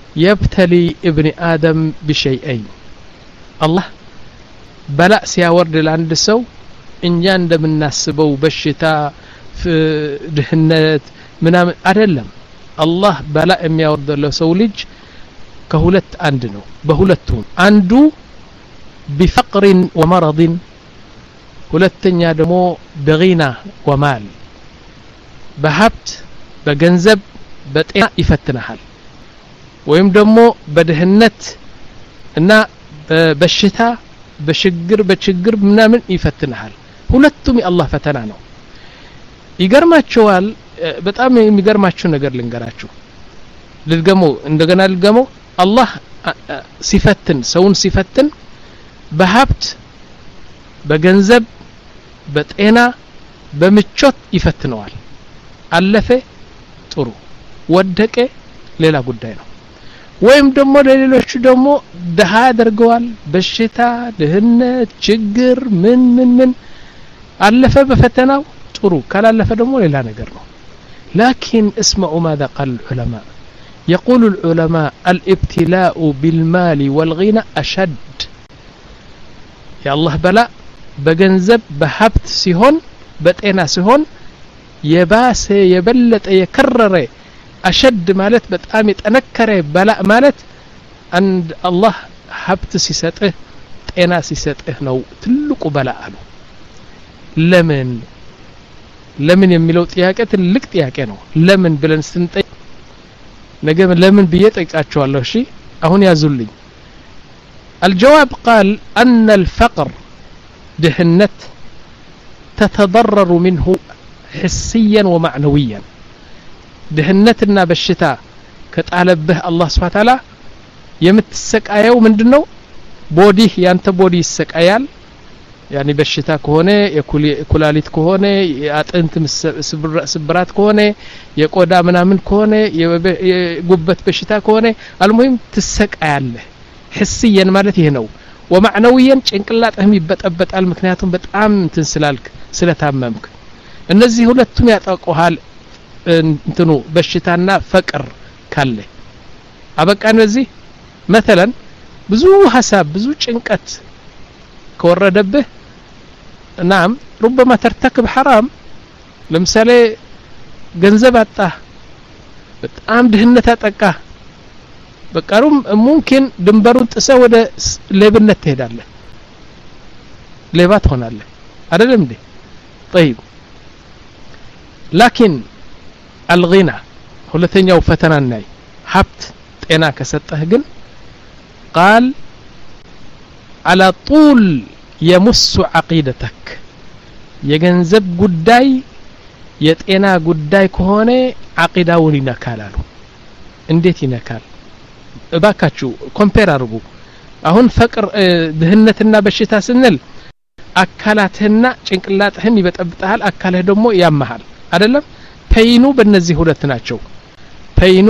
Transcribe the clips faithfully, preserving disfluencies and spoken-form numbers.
يبتلي ابن آدم بشيئين الله بلاء سيورد لعند سو إن جاند من ناسبو بالشتاء في دهنت منام أدلم الله بلاء يورد له سولج كهولت عندنا بهولتهم عنده بفقر ومرض ሁለተኛ ደግሞ በጊና ወማል በሀብት በገንዘብ በጤና ይፈትናል ወይም ደግሞ በድህነት እና በሽታ በሽግር በችግር ምናምን ይፈትናል ሁለቱም የአላህ ፈተና ነው ይገርማችኋል በጣም የሚገርማችሁ ነገር ልንገራችሁ ልድገመው እንደገና ልድገመው አላህ ሲፈትን ሰውን ሲፈትን በሀብት በገንዘብ በጤና በምቾት ይፈትነዋል አለፈ ጥሩ ወደቀ ሌላ ጉዳይ ነው ወይም ደግሞ ለሌሎች ደግሞ ደሃ ያደርገዋል በሽታ ድህነት ችግር ምን ምን ምን አለፈ በፈተናው ጥሩ ካላለፈ ደግሞ ሌላ ነገር ነው لكن اسمعوا ماذا قال العلماء يقول العلماء الابتلاء بالمال والغنى أشد يا الله بلا بجنزب بحبت سيهون بتأنا سيهون يباس يبلت يكرر أشد مالت بتأمت أنكره بلا مالت عند الله حبت سيسته تأنا سيسته نو تلقو بلا له لمن لمن يميلو تياكة تلك تياكة نو لمن بلن سنتي نجم لمن بيتك أشوا الله شيء أهون يزولي الجواب قال أن الفقر دهنت تتضرر منه حسيا ومعنويا دهنتنا بالشتاء كتعلب به الله سبحانه وتعالى يمتسك آيو من دنو بوديه يانت بودي السك آيال يعني بالشتاء كهونه يكولاليت كهونه يأتنت سبرات كهونه يقودا منامن كهونه يقبت بالشتاء كهونه المهم تسك آياله حسيا مالته هنو ومعنويا ጭንቅላትህም ይበጠበጣል ምክንያቱም በጣም ትንስላልክ ስለታመምክ እነዚህ ሁለቱም ያጣቀዋል እንትኑ በሽታና ፈቅር ካለ አበቃን በዚህ مثلا ብዙ ሐሳብ ብዙ ጭንቀት ከወረደብህ نعم ربما ترتكب حرام ለምሳሌ ገንዘብ አጣ በጣም ድህነት አጠቃ በቀሩም ممكن ድንበሩን ጥሰህ ወደ ሌብነት ትሄዳለህ ሌባ ትሆናለህ አይደለም እንዴ طيب لكن الغنى ሁለተኛው ፈተና ናይ ሀብት ጤና ከሰጠህ ግን قال على طول يمس عقيدتك የገንዘብ ጉዳይ የጤና ጉዳይ ከሆነ አቂዳውን ይነካላሉ እንዴት ይነካል እባካችሁ ኮምፔር አድርጉ አሁን ፈቅር ድህነትና በሽታ ስንል አካላትህና ጭንቅላትህን ይበጠብጣል አካልህ ደግሞ ያመሃል አይደለም ፔይኑ በእነዚህ ሁለት ናቸው ፔይኑ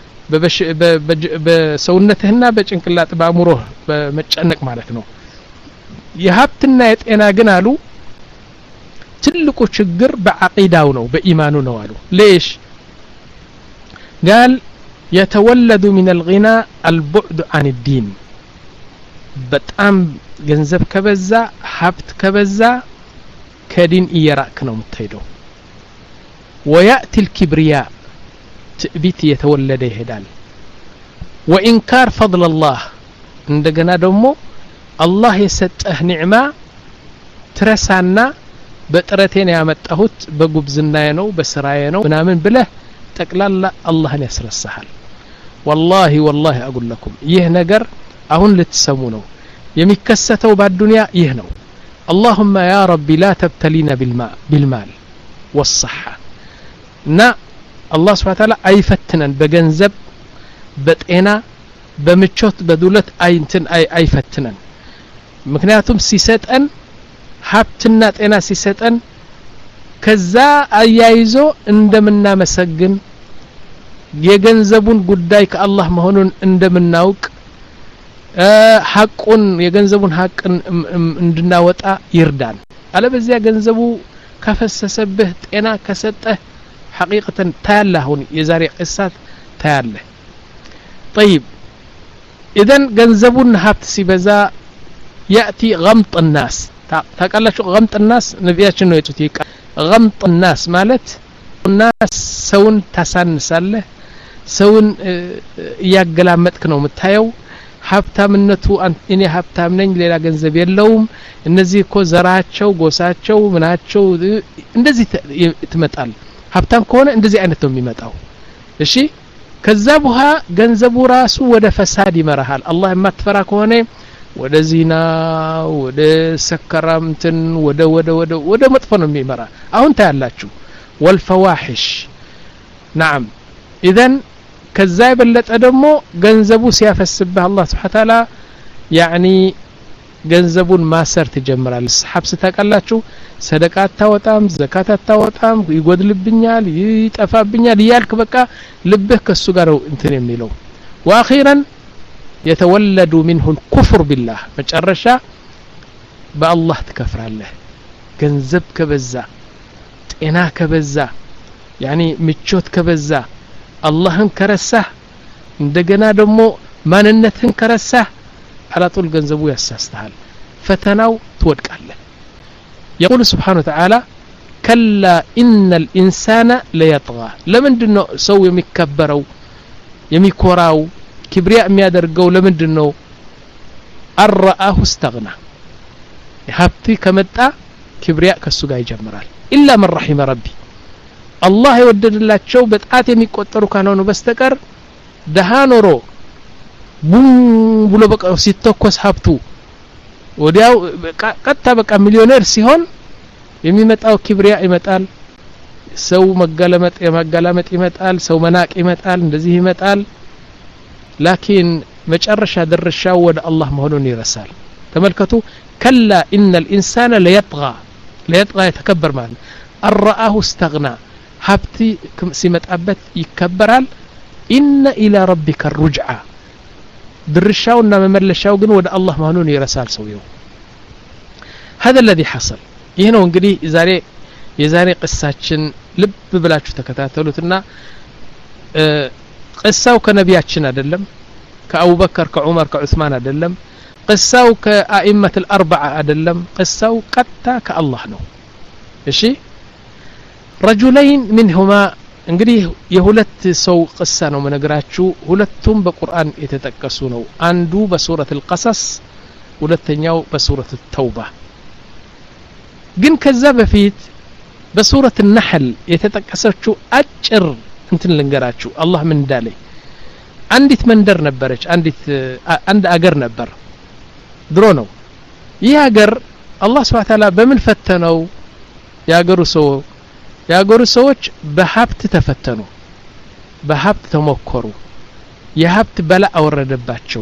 በሰውነትህና በጭንቅላት በአእምሮህ በመጨነቅ ማለት ነው የሀብትና የጤና ግን አሉ ትልቁ ችግር በአቂዳው ነው በኢማኑ ነው አሉ ليش قال يتولد من الغنى البعد عن الدين በጣም ገንዘብ ከበዛ ሀብት ከበዛ ከዲን እየራቅ ነው የምትሄደው وياتي الكبرياء ትዕቢት የተወለደ ይሄዳል وانكار فضل الله እንደገና ደግሞ አላህ የሰጠህ ኒዕማ ትረሳና በጥረቴን ያመጣሁት በጉብዝናዬ ነው በስራዬ ነው ምናምን ብለህ ጠቅላላ አላህን ያስረሳሃል والله والله اقول لكم ይህ ነገር አሁን ልትሰሙ ነው የሚከሰተው በአዱንያ ይህ ነው اللهم يا ربي لا تبتلينا بالماء بالمال والصحة نا الله سبحانه وتعالى አይፈትነን በገንዘብ በጤና በምቾት በዱለት አይንትን አይ አይፈትነን ምክንያቱም ሲሰጠን ሀብትና ጤና ሲሰጠን ከዛ አያይዞ እንደምናመሰግን የገንዘቡን ጉዳይ ከአላህ መሆኑን እንደምናውቅ ሐቁን የገንዘቡን ሐቅን እንድናወጣ ይርዳን አለበዚያ ገንዘቡ ከፈሰሰብህ ጤና ከሰጠህ ሐቂቀተን ታያለህ የዛሬ ቅሳት ታያለህ طيب إذن ገንዘቡን ሀብት ሲበዛ يأتي غمط الناس ታውቃላችሁ غمط الناس ነብያችን ነው የጡት ይቃ غمط الناس ማለት الناس ሰውን ታሳንሳለህ ሰውን ያገላመጥክ ነው የምታየው ሀብታምነቱ እኔ ሀብታም ነኝ ሌላ ገንዘብ የለውም እነዚህ እኮ ዘራቸው ጎሳቸው ምናቸው እንደዚህ ትመጣል ሀብታም ከሆነ እንደዚህ አይነት ነው የሚመጣው እሺ ከዛ በኋላ ገንዘቡ ራሱ ወደ ፈሳድ ይመራሃል አላህ የማትፈራ ከሆነ ወደ ዚና ወደ ሰከራምትን ወደ ወደ ወደ ወደ መጥፎ ነው የሚመራ አሁን ታያላችሁ والفواحش نعم اذا ከዛ የበለጠ ደግሞ ገንዘቡ ሲያፈስብህ አላህ Subhanahu Wa Ta'ala يعني ገንዘቡን ማሰር ትጀምራለህ ሐብስ ታቀላችሁ ሰደቃ አታወጣም ዘካት አታወጣም ይጎድልብኛል ይጠፋብኛል ይያልክ በቃ ልብህ ከሱ ጋር እንትን የሚለው واخيرا يتولد منه الكفر بالله መጨረሻ በአላህ ትከፍራለህ ገንዘብ ከበዛ ጤና ከበዛ يعني ምቾት ከበዛ አላህን ከረሳህ እንደገና ደግሞ ማንነትህን ከረሳህ على طول ገንዘቡ ያሳስተሃል ፈተናው ትወድቃለህ يقول سبحانه وتعالى كلا إن الإنسان ليطغى ለምንድነው ሰው የሚከበረው የሚኮራው كبرياء የሚያደርገው ለምንድነው الرآه استغنى ሀብት ከመጣ كبرياء ከሱ ጋር ይጀምራል إلا من رحم ربي الله ይወደድላቸው በጣት የሚቆጠሩ ካልሆነ በስተቀር ደሃ ኖሮ ቡም ብሎ በቃ ሲተኮስ ሀብቱ ወዲያው ቀጥታ በቃ ሚሊዮነር ሲሆን የሚመጣው ክብሪያ ይመጣል ሰው መገለመጥ የመገለመጥ ይመጣል ሰው መናቅ ይመጣል እንደዚህ ይመጣል ላኪን መጨረሻ ድርሻው ወደ አላህ መሆኑን ይረሳል ተመልከቱ كلا إن الإنسان ليطغى ليطغى يتكبر ማለት الرآه استغنى ሀብቲ ሲመጣበት ይከበራል إن إلى ربك الرجعة ድርሻውና መመለሻው ግን ወደ አላህ መሆኑን ይረሳል ሰውየው هذا الذي حصل ይሄ ነው እንግዲህ ዛሬ የዛሬ ቅሳችን ልብ ብላችሁ ተከታተሉትና ቅሳው ከነቢያችን አይደለም ከአቡበከር ከዑመር ከዑስማን አይደለም ቅሳው ከአኢመት الاربعه አይደለም ቅሳው ቀጥታ ከአላህ ነው እሺ رجلين منهما እንግዲህ የሁለት ሰው ቅሳ ነው መነግራችሁ ሁለቱም በቁርአን የተጠቀሱ ነው አንዱ በሱረት القصص ሁለተኛው በሱረት التوبة ግን ከዛ በፊት በሱረት النحل የተጠቀሰችው አጭር እንትን ልንገራችሁ አላህ ምን እንዳለ አንዲት መንደር ነበረች አንዲት አንድ አገር ነበር ድሮ ነው ይህ አገር አላህ Subhanahu Wa Ta'ala በምን ፈተነው ያገሩ ሰው ያገሩ ሰዎች በሀብት ተፈተኑ በሀብት ተሞከሩ የሀብት በላ አወረደባቸው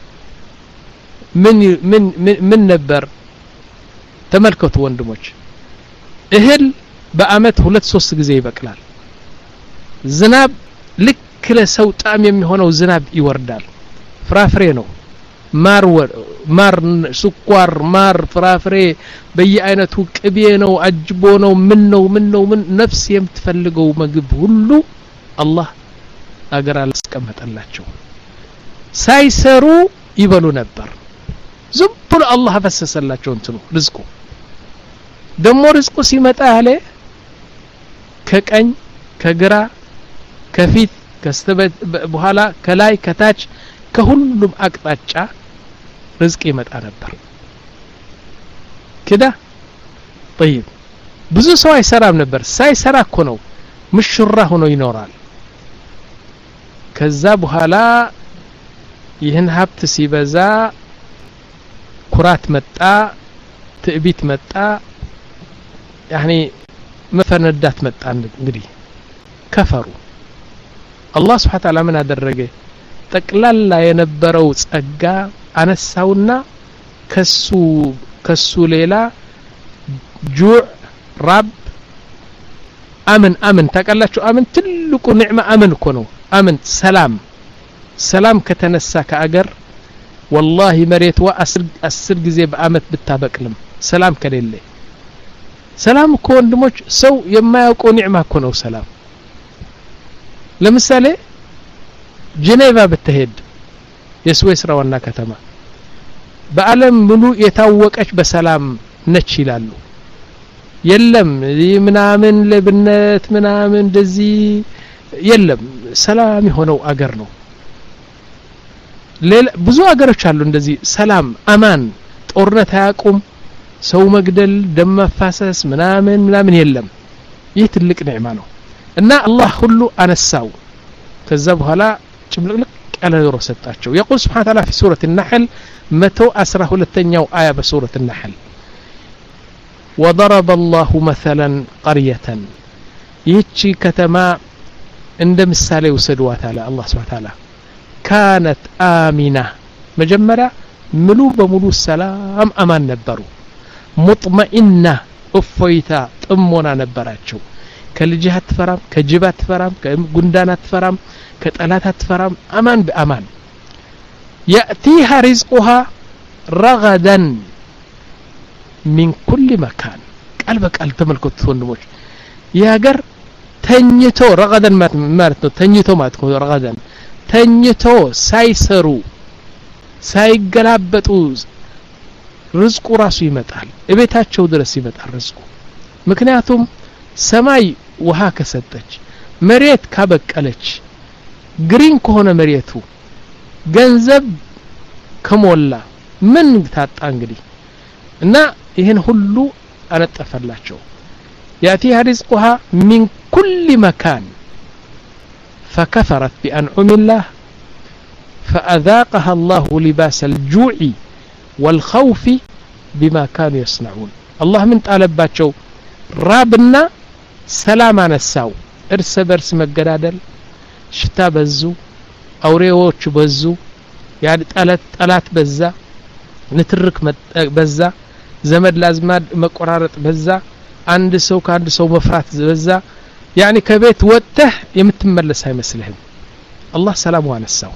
ምን ምን ምን ነበር ተመልከቱ ወንድሞች እህል በአመት ሁለት ሶስት ጊዜ ይበቅላል ዝናብ ልክ ለሰው ጣም የሚሆነው ዝናብ ይወርዳል ፍራፍሬ ነው ማር ማር ስኳር ማር ፍራፍሬ በየአይነቱ ቅቤ ነው አጅቦ ነው ምን ነው ምን ነው ምን ነፍስ የምትፈልገው ምግብ ሁሉ አላህ አገር አስቀመጠላቸው ሳይሰሩ ይበሉ ነበር ዝም ብሎ አላህ ፈሰሰላቸው እንትኑ ርዝቁ ደሞ ርዝቁ ሲመጣ አለ ከቀኝ ከግራ ከፊት ከስተበት በኋላ ከላይ ከታች ከሁሉም አቅጣጫ ርዝቅ ይመጣ ነበር كده طيب ብዙ ሰው አይሰራም ነበር ሳይሰራ እኮ ነው ምሽራ ሆኖ ይኖራል ከዛ በኋላ ይህን ሀብት ሲበዛ ኩራት መጣ ትዕቢት መጣ يعني መፈነዳት መጣ እንግዲህ ከፈሩ አላህ Subhanahu Wa Ta'ala ምን አደረገ ጠቅላላ የነበረው ጸጋ አነሳውና ከሱ ከሱ ሌላ ጁዕ ራብ አመን አመን ታቀላችሁ አመን ትልቁ ኒዕማ አመን እኮ ነው አመን ሰላም ሰላም ከተነሳ ከአገር والله መሬትዋ አስር ጊዜ በአመት ብታበቅልም ሰላም ከሌለ ሰላም እኮ ወንድሞች ሰው የማያውቀው ኒዕማ እኮ ነው ሰላም ለምሳሌ ጄኔቫ ብትሄድ የስዌስራ ዋና ከተማ በአለም ሙሉ የታወቀች በሰላም ነች ይላሉ የለም ምናምን ለብነት ምናምን እንደዚህ የለም ሰላም የሆነው አገር ነው ሌላ ብዙ አገሮች አሉ እንደዚህ ሰላም አማን ጦርነት አያቁም ሰው መግደል ደም መፋሰስ ምናምን ምናምን የለም ይህ ትልቅ ኒዕማ ነው እና አላህ ሁሉ አነሳው ከዛ በኋላ ጭምልቅልቅ ያለ ኑሮ ሰጣቸው يقول سبحانه وتعالى في سورة النحل مئة وعشرة ሁለተኛው آية بسورة النحل وضرب الله مثلا قرية ይህች ከተማ እንደ ምሳሌ ወሰዷት አለ አላህ Subhanahu Wa Ta'ala كانت آمنة መጀመሪያ ሙሉ በሙሉ ሰላም አማን ነበሩ مطمئنة እፎይታ ጥሞና ነበራቸው ከልጅህ አትፈራም ከጅብ አትፈራም ከጉንዳን አትፈራም ከጠላት አትፈራም አማን በአማን يأتيها رزقها رغدا من كل مكان ቃል በቃል ተመልከቱ ወንድሞች ያገር ተኝቶ ረጋደን ማለት ነው ተኝቶ ማለት ነው ረጋደን ተኝቶ ሳይሰሩ ሳይገላበጡ ርዝቁ ራሱ ይመጣል እቤታቸው ድረስ ይመጣል ርዝቁ ምክንያቱም ሰማይ ውሃ ከሰጠች መሬት ካበቀለች ግሪን ከሆነ መሬቱ ገንዘብ ከሞላ ምን ታጣ እንግዲህ እና ይሄን ሁሉ አነጠፈላቸው يأتيها رزقها من كل مكان فكفرت بأنعم الله فأذاقها الله لباس الجوع والخوف بما كانوا يصنعون الله من طالباتቸው رابنا سلام نساو እርስ በርስ መገዳደል ሽታ በዙ አውሬዎች በዙ ያን ጠላት ጠላት በዛ ንትርክ በዛ ዘመድ ላዝማድ መቆራረጥ በዛ አንድ ሰው ከአንድ ሰው መፍራት በዛ يعني ከቤት ወጥተህ የምትመለስ አይመስልህም አላህ ሰላም ወነሳው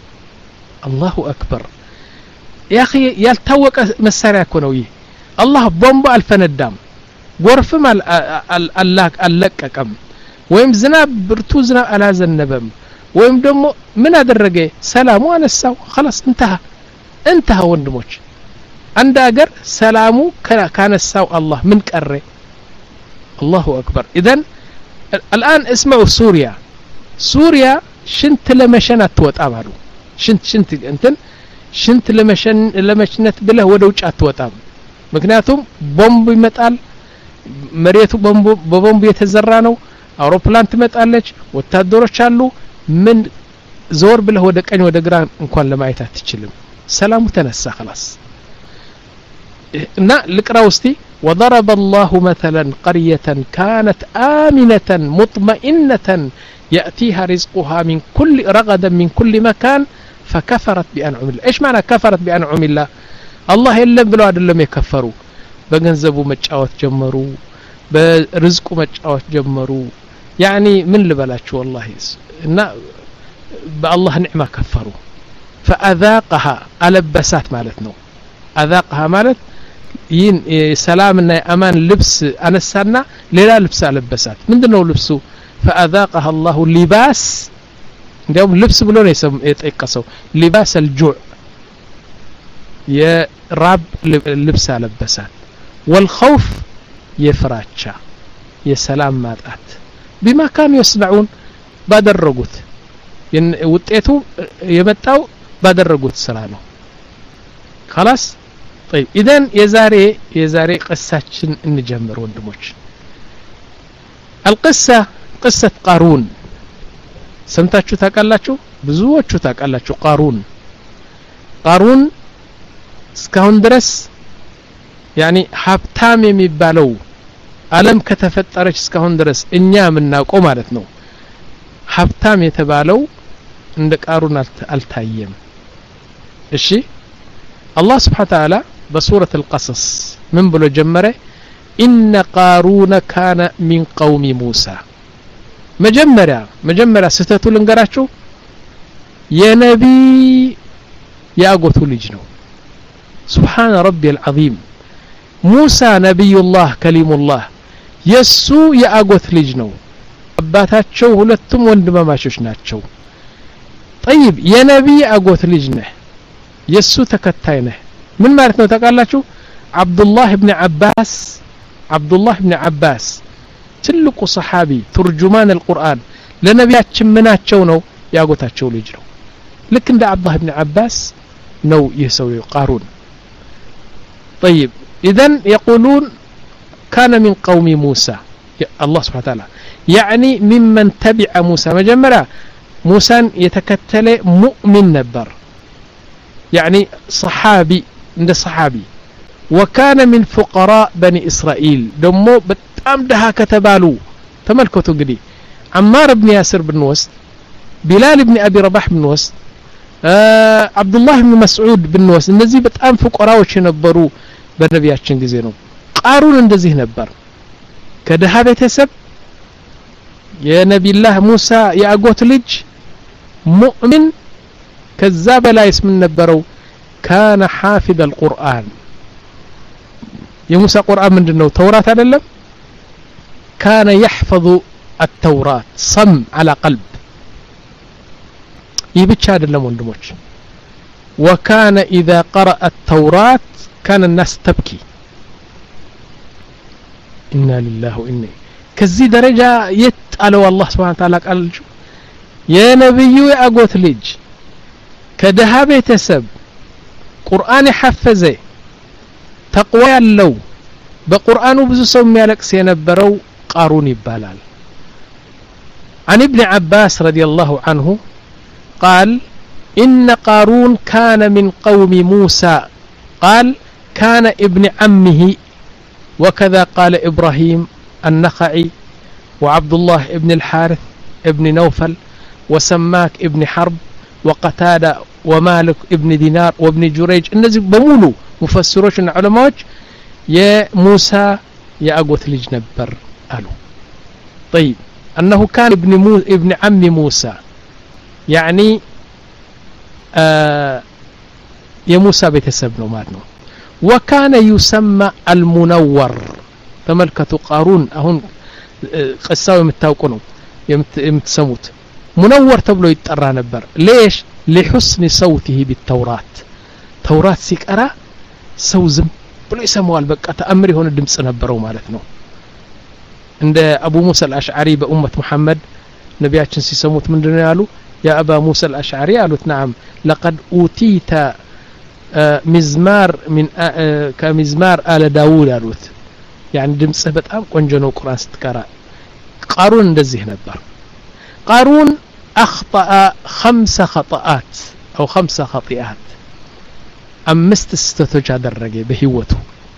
አላሁ አክበር يا اخي ያልታወቀ መሳሪያ እኮ ነው ይሄ አላህ ቦምብ አልፈነዳም ጎርፍም አላህ አለቀቀም ወይም ዝናብ ብርቱ ዝናብ አላዘነበም ወይም ደግሞ ምን አደረገ ሰላሙ አነሳው خلاص انتهى انتهى ወንድሞች አንድ ሀገር ሰላሙ ካነሳው አላህ ምን ቀረ الله أكبر إذن الآن اسمعوا سوريا سوريا شنت لمشن أتوتأم هلو شنت شنت أنتن شنت لمشن لمشنت بله ودوج أتوتأم مكنياتهم بومب يمتقال مريتو بومب بومب يتزرانو أوروبلان تمتقالج وتادورش አሉ من زور بله ወደ ቀኝ ወደ ግራ እንኳን ለማየት አትችልም ሰላሙ ተነሳ خلاص እና ልቅራው እስቲ وضرب الله مثلا قرية كانت آمنة مطمئنة يأتيها رزقها من كل رغدا من كل مكان فكفرت بأنعم الله إيش معنى كفرت بأنعم الله الله يلم بلو عدلم يكفروا بغنزبوا مجاوت جمروا برزقوا مجاوت جمروا يعني من لبلاتشو والله إن بالله نعمة كفروا فأذاقها ألبسات مالتنا أذاقها مالت ይን ሰላምና አማን ልብስ አነሳና ሌላ ልብስ አለበሳት ምንድነው ልብሱ فأذاقها الله لباس እንደውም ልብስ ብሎ ነው የጠቀሰው لباس الجوع የራብ ልብስ አለበሳት والخوف የፍራቻ የሰላም ማጣት بما كانوا يصنعون ባደረጉት ውጤቱ የመጣው ባደረጉት ስራ ነው خلاص طيب اذا يزاري يزاري قصاችን እንጀምር ወንድሞች القصه قصه قارون ሰምታችሁ ታውቃላችሁ ብዙዎቹ ታውቃላችሁ قارون قارون እስካሁን ድረስ يعني ሀብታም የሚባለው ዓለም ከተፈጠረች እስካሁን ድረስ እኛ የምናውቀው ማለት ነው ሀብታም የተባለው እንደ قارون አልታየም እሺ الله سبحانه وتعالى بسورة القصص من بلو جمرة إن قارون كان من قوم موسى مجمرة مجمرة ستتو لنقراتشو يا نبي يا قوتو لجنو سبحان ربي العظيم موسى نبي الله كليم الله يسو يا قوت لجنو أباتاتشو هلتم وندما ماشوش ناتشو طيب يا نبي يا قوت لجنه የሱ ተከታይ ነህ ምን ማለት ነው ታውቃላችሁ አብዱላህ ኢብኑ አባስ አብዱላህ ኢብኑ አባስ ትልቁ ሰሃቢ ተርጁማን القرآن ለነቢያችን ምናቸው ነው ያጎታቸው ልጅ ነው ልክ እንደ አብዱላህ ኢብኑ አባስ ነው የሰው ቃሩን طيب اذا يقولون كان من قوم موسى الله سبحانه وتعالى يعني ممن تبع موسى مجمرا موسى يتكتل مؤمن نبر يعني صحابي عند صحابي وكان من فقراء بني إسرائيل دمو بتام دها كتبالو تملكتوا قدي عمار بن ياسر بن وسط بلال بن أبي رباح بن وسط آه عبد الله بن مسعود بن وسط النزي بتام فقراء وش نبرو بنبياتشن ጊዜ ነው ቃሩን እንደዚህ ነበር ከደሃ ቤተሰብ የነቢላህ ሙሳ ያጎት ልጅ ሙእሚን ከዛ በላይስ ምን ነበረው كان حافظ القرآن የሙሳ ቁርአን ምንድነው ተውራት አይደለም كان يحفظ التوراة صم على قلب ይብቻ አይደለም ወንድሞች وكان إذا قرأ التوراة كان الناس تبكي إنا لله وإنا كزي درجة يتقالوا الله سبحانه وتعالى قال يا نبي أقوت لج كدها بيتسب قرآن حفظه تقوى اللو بقرآن بزو سوم يالك سينبرو قارون يبالال عن ابن عباس رضي الله عنه قال إن قارون كان من قوم موسى قال كان ابن عمه وكذا قال إبراهيم النخعي وعبد الله ابن الحارث ابن نوفل وسماك ابن حرب وقتادة ومالك ابن دينار وابن جريج الناس بمولو مفسروش العلماء يا موسى يا أقوت لج نبر قالوا طيب أنه كان ابن, مو ابن عم موسى يعني آه يا موسى بيتسبنوا مارنو وكان يسمى المنور تملكة قارون أهون قصاوي يمتاوقنوا يمتسموت منور تبلو يتقرى نبر ليش لحسن صوته بالتوراة توراة سيكرا سوزم بلو يسموها بقى تأمري هون الدمس نبرو مالتنا عند أبو موسى الأشعري بأمة محمد نبياتشن سيسموت من دنيالو يا أبا موسى الأشعري قالوا نعم لقد أوتيت آه مزمار من آه كمزمار آل داوود قالوت يعني دمسه بتام قنجنو قرآن ستكرا قارون እንደዚህ ነበር قارون أخطأ خمس خطأات أو خمس خطيئات أمست ستتوج አደረገ በህይወቱ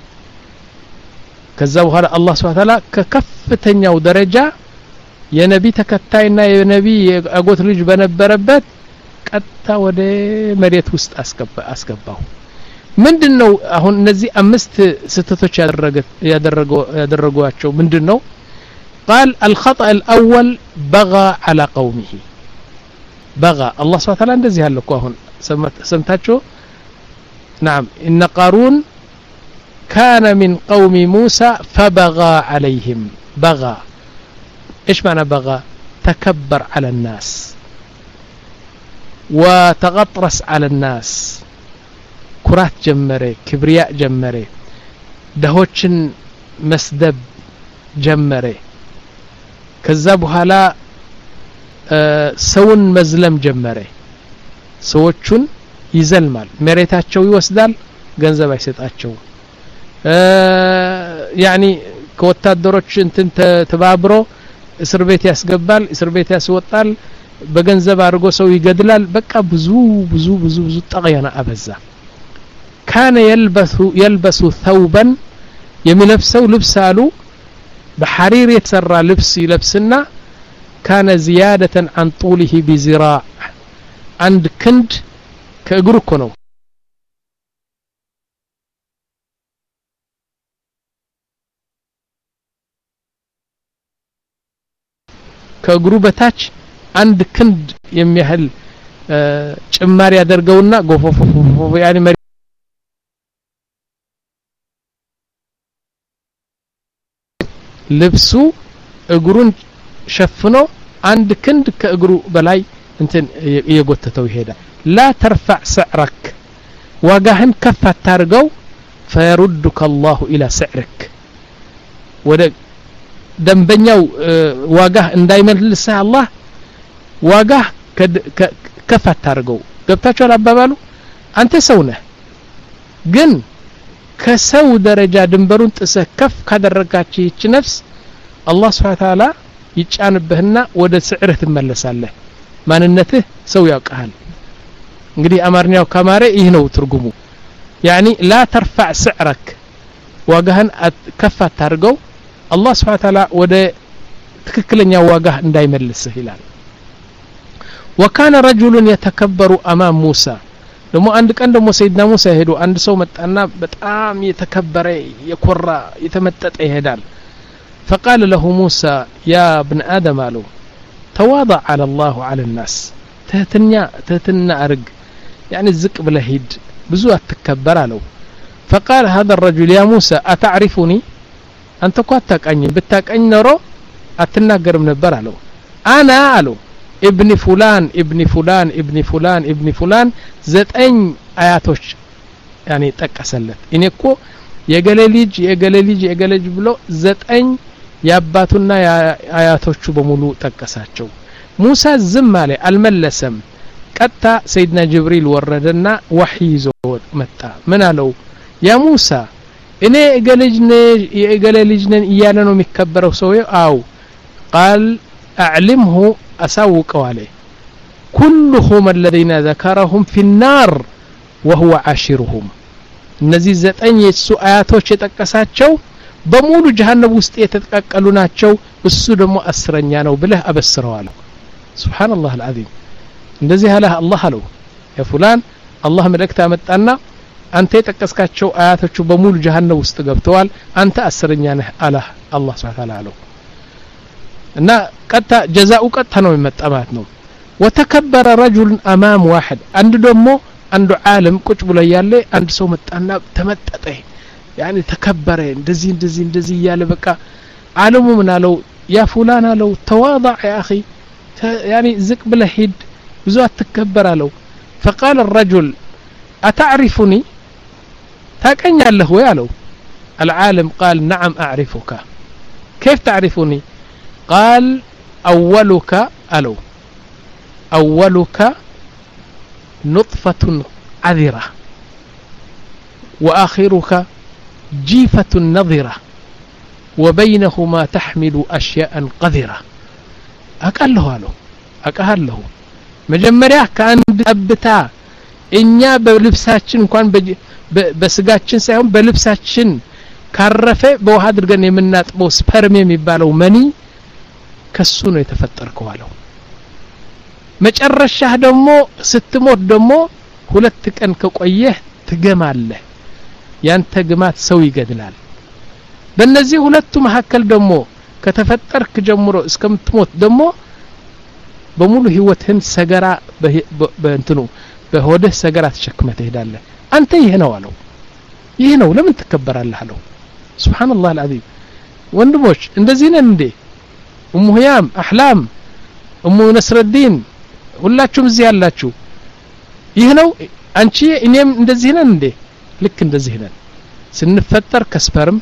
ከዛ በኋላ አላህ Subhanahu Wa Ta'ala ከከፍተኛው ደረጃ የነቢ ተከታይና የነቢ አጎት ልጅ በነበረበት ቀጥታ ወደ መሬት ውስጥ አስገባ አስገባው ምንድነው አሁን እነዚህ አምስት ስተቶች ያደረገ ያደረገው ያደረጓቸው ምንድነው قال الخطأ الأول بغى على قومه بغى الله سبحانه وتعالى እንደዚህ ያለው አሁን ሰምታችሁ نعم إن قارون كان من قوم موسى فبغى عليهم بغى إيش معنى بغى تكبر على الناس وتغطرس على الناس كرات جمري كبرياء جمري دهوتشن مسدب جمري كذبوا لا أه سون مزلم جمري سوتشن يزلمال مريتاتشو يوسدال ገንዘብ አይሰጣቸው أه يعني ከወታደሮች እንትን ተባብሮ እስር ቤት ያስገባል እስር ቤት ያስወጣል በገንዘብ አድርጎ ሰው ይገድላል በቃ ብዙ ብዙ ብዙ ብዙ ጠቅያና አበዛ كان يلبس يلبس ثوبا يملبسው ልብስ አሉ بحرير يتسرى لبس يلبسنا كان زيادة عن طوله بزراع عند كند كأجر كنو كأجر بتاج عند كند يميهل ጭማሪ ያደርገውና ጎፎፎፎ يعني ልብሱ እግሩን ሸፍኖ አንድ ክንድ ከእግሩ በላይ እንትን እየጎተተው ይሄዳል لا ترفع سعرك ዋጋህን ከፍ አታርገው فيردك الله الى سعرك ወደ ደንበኛው ዋጋህ እንዳይመልስህ አላህ ዋጋህ ከፍ አታርገው ገብታችኋል አባባሉ አንተ ሰው ነህ ግን ከሰው ደረጃ ድንበሩን ጥሰህ ከፍ ካደረጋች ይች ነፍስ አላህ Subhanahu Wa Ta'ala ይጫንብህና ወደ ስዕርህ ትመለሳለህ ማንነትህ ሰው ያውቃል እንግዲህ አማርኛው ከማረ ይህ ነው ትርጉሙ يعني لا ترفع سعرك واغهن كفا تارغو الله سبحانه وتعالى ወደ ትክክለኛ ዋጋህ እንዳይመልስህ ይላል وكان رجل يتكبر امام موسى ደሞ አንድ ቀን ደሞ ሰይድና ሙሳ ሄዶ አንድ ሰው መጣና በጣም የተከበረ የኮራ የተመጠጠ ይሄዳል فقال له موسى يا ابن ادم قالوا تواضع على الله وعلى الناس تهتنيا تهتنا ارق يعني الزق بلهيد ብዙ አትከበር አለው فقال هذا الرجل يا موسى أتعرفني أنت እኮ አታቀኝ ብታቀኝ ኖሮ አትናገርም ነበር አለው انا አለው ابن فلان ابن فلان ابن فلان ابن فلان ዘጠኝ አያቶች يعني ጠቀሰለት እኔ እኮ የገሌ ልጅ የገሌ ልጅ የገሌ ልጅ ብሎ ዘጠኝ ያባቱና አያቶቹ በሙሉ ጠቀሳቸው ሙሳ ዝም አለ አልመለሰም ቀጣ ሰይድና ጅብሪል ወረደና ወህይ ይዞ መጣ ምን አለው ያ ሙሳ እኔ እገለጅ ነኝ የእገለጅ ነኝ እያለ ነው የሚከበረው ሰው አው قال اعلمه اسوقوا عليه كلهم الذين ذكرهم في النار وهو عاشرهم እነዚህ ዘጠኝ የሱ አያቶች የተጠቀሳቸው በሙሉ ጀሃነም ውስጥ የተጠቀቀሉ ናቸው እሱ ደግሞ አስረኛ ነው ብለህ አበስረዋል ሱብሃንአላህ العظيم እንደዚህ አለ አላህ አለው ያ ፉላን አላህ መልእክት አመጣና አንተ የተጠቀስካቸው አያቶቹ በሙሉ ጀሃነም ውስጥ ገብተዋል አንተ አስረኛ ነህ አለ አላህ Subhanahu Wa Ta'ala አለው እና ቀጣ ጀዛኡ ቀጣ ነው የሚመጣማት ነው وتكبر رجل امام واحد አንድ ደግሞ አንዱ ዓለም ቁጭ ብሎ ያለ አንድ ሰው መጣና ተመጠጠ يعني ተከበረ እንደዚህ እንደዚህ እንደዚህ ያለ በቃ ዓለሙ ምን አለው ያ ፉላን አለው ተዋضع يا اخي يعني ዝቅ ብለህ ሂድ ብዙ አትከበር አለው فقال الرجل أتعرفني ታቀኛለህ ወይ አለው العالم قال نعم أعرفك كيف تعرفني قال أولك ألو أولك نطفة عذرة وآخرك جيفة نظرة وبينهما تحمل أشياء قذرة أقال له ألو أقال له مجمريا كان أبتا እኛ በልብሳችን እንኳን በስጋችን ሳይሆን በልብሳችን ካረፈ በውሃ አድርገን የምናጥበው ስፐርም የሚባለው መኒ ከሱ ነው የተፈጠርከው አለው መጨረሻ ደግሞ ስትሞት ደግሞ ሁለት ቀን ከቆየህ ትገማለህ ያንተ ግማት ሰው ይገድላል በእነዚህ ሁለቱ መሐከል ደግሞ ከተፈጠርክ ጀምሮ እስከምትሞት ደግሞ በሙሉ ህይወትህን ሰገራ በእንትኑ በሆደ ሰገራ ተሸክመህ ትሄዳለህ አንተ ይሄ ነው አለው ይሄ ነው ለምን ትከበራለህ አለው ሱብሃንአላህ العظيم ወንድሞች እንደዚህ ነን እንዴ ኡሙ ህያም አህላም ኡሙ ነስረዲን ሁላችሁም እዚህ ያላችሁ ይሄ ነው አንቺ እኔም እንደዚህ ነን እንዴ ልክ እንደዚህ ነን ስንፈጠር ከስፐርም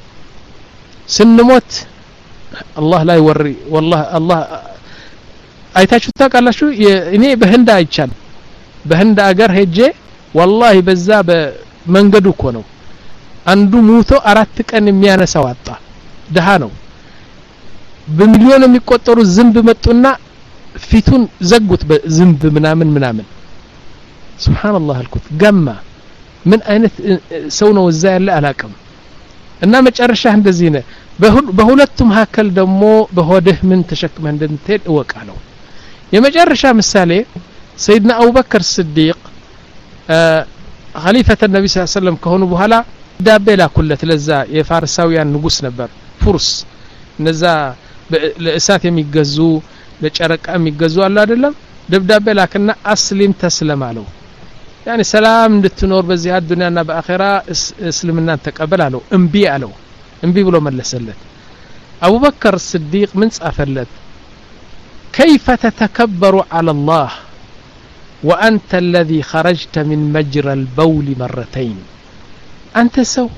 ስንሞት አላህ ላይ ወሪ والله አላህ አይታችሁ ታውቃላችሁ እኔ በህንድ አይቻል በህንድ አገር ሄጄ والله በዛ በመንገዱ እኮ ነው አንዱ ሙቶ አራት ቀን የሚያነሳው አጣ ደሃ ነው በሚሊዮን የሚቆጠሩ ዝንብ መጡና ፊቱን ዘጉት በዝንብ ምናምን ምናምን ሱብሃንአላህ አልኩት ገማ ምን አይነት ሰው ነው እዛ ያለ አላቀም እና መጨረሻ እንደዚህ ነው በሁለቱም መካከል ደግሞ በሆድህ ምን ተሸክመህ እንደምትሄድ እወቃለሁ የመጨረሻ ምሳሌ سيدنا أبو بكر الصديق آه خليفة النبي صلى الله عليه وسلم كهونو بحالا دابلا كلت لزا يفارساويان نقوس نبر فرس نزا لإسات يميقزو لچرق يميقزو الله دلم دبدابلا كنا أسلم تسلم علو يعني سلام للتنور بزيها الدنيا بآخرة اسلمنا تقبل علو انبي علو انبي بلو ملسلت أبو بكر الصديق من سأفلت كيف تتكبر على الله وأنت الذي خرجت من مجرى البول مرتين أنت سو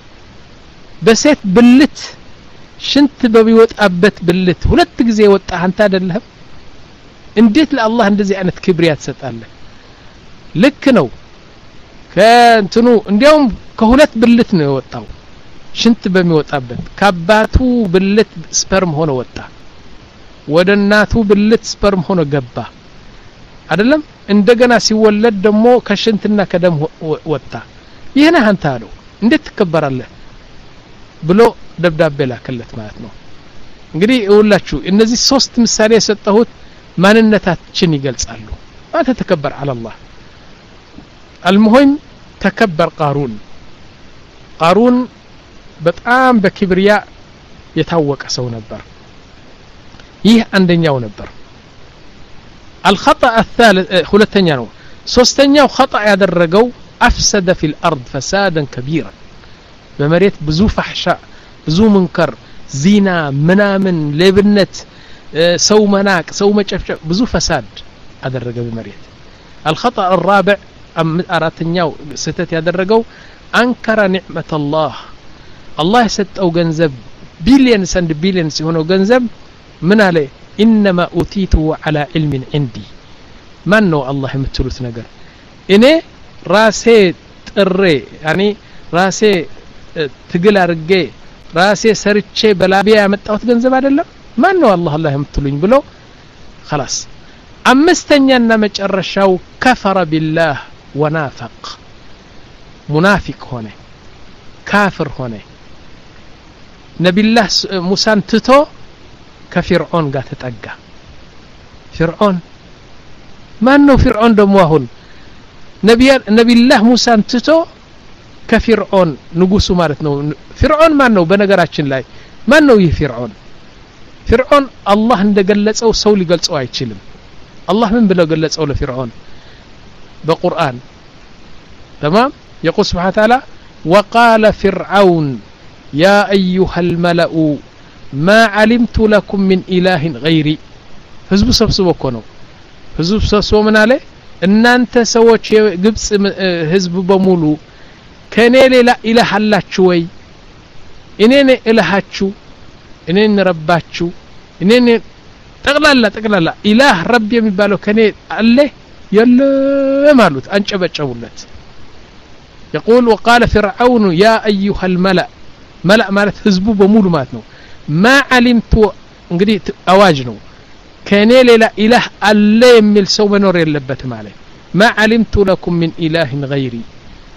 بسيت بلت شنت ببيوت أبت بلت ሁለት ጊዜ ወጣ አንተ አይደለህም እንዴት ለአላህ እንደዚህ አይነት ክብሪያት ሰጣለህ ልክ ነው ከእንትኑ እንዲያውም ከሁለት ብልት ነው የወጣው ሽንት በሚወጣበት ከአባቱ ብልት ስፐርም ሆኖ ወጣ ወደ እናቱ ብልት ስፐርም ሆኖ ገባ አይደለም እንደገና ሲወለድ ደግሞ ከሽንትና ከደም ወጣ ይሄን አንተ አለው እንዴት ትከበራለህ ብሎ ደብዳቤ ላከለት ማለት ነው እንግዲህ ሁላችሁ እነዚህ ሶስት ምሳሌ የሰጠሁት ማንነታችን ይገልጻሉ አንተ ተከበር على الله المهم ተከበር ቃሩን ቃሩን በጣም በክብሪያ የታወቀ ሰው ነበር ይህ አንደኛው ነበር الخطأ الثالث ሁለተኛ ነው ሶስተኛው خطأ ያደረገው أفسد في الأرض فسادا كبيرا በመሬት ብዙ فحشاء ብዙ منكر زنا منامن لبنت ሰው መናቅ ሰው መጨፍጨፍ ብዙ فساد አደረገ በመሬት الخطأ الرابع አራተኛው ስህተት ያደረገው አንከረ ኒዕመተ الله الله የሰጠው ገንዘብ ቢሊየንስ አንድ ቢሊየንስ የሆነው ገንዘብ ምን አለ انما اوتيته على علم عندي ማን ነው الله የምትሉት ነገር እኔ ራሴ ጥሬ ያኒ ራሴ ትግል አርጌ ራሴ ሰርቼ በላቢያ ያመጣሁት ገንዘብ አይደለም ማን ነው الله الله የምትሉኝ ብሎ خلاص አምስተኛና መጨረሻው كفر بالله ونافق منافق ሆነ كافر ሆነ نبي الله موسى تتو كفرعون ጋር ተጠጋ فرعون ማን ነው فرعون ደሞ አሁን ነብይ ነብይ الله موسى تتو كفرعون ንጉሱ ማለት ነው فرعون ማን ነው በነገራችን ላይ ማን ነው ይህ فرعون فرعون الله እንደገለጸው ሰው ሊገልጸው አይችልም الله من ብለው ገለጸው ለፍርዖን በቁርአን تمام يقول سبحانه وتعالى وقال فرعون يا أيها الملأ ما علمت لكم من إله غيري ህዝቡ ሰብስቦ እኮ ነው ህዝቡ ሰብስቦ ምን አለ እናንተ ሰዎች ግብጽ ህዝብ በሙሉ ከኔ ሌላ ኢላህ አላችሁ ወይ እኔኔ ኢላሃችሁ እኔን ረባችሁ እኔን ጠቅላላ ጠቅላላ ኢላህ ረብ የሚባለው ከኔ አለ የለም አሉት አንጨበጨቡለት يقول وقال فرعون يا أيها الملأ ملأ ማለት ህዝቡ በሙሉ ማለት ነው ما علمت እንግዲህ አዋጅ ነው ከኔ ሌላ ኢላህ አለ የሚል ሰው መኖር የለበትም ማለት ما علمت لكم من إله غيري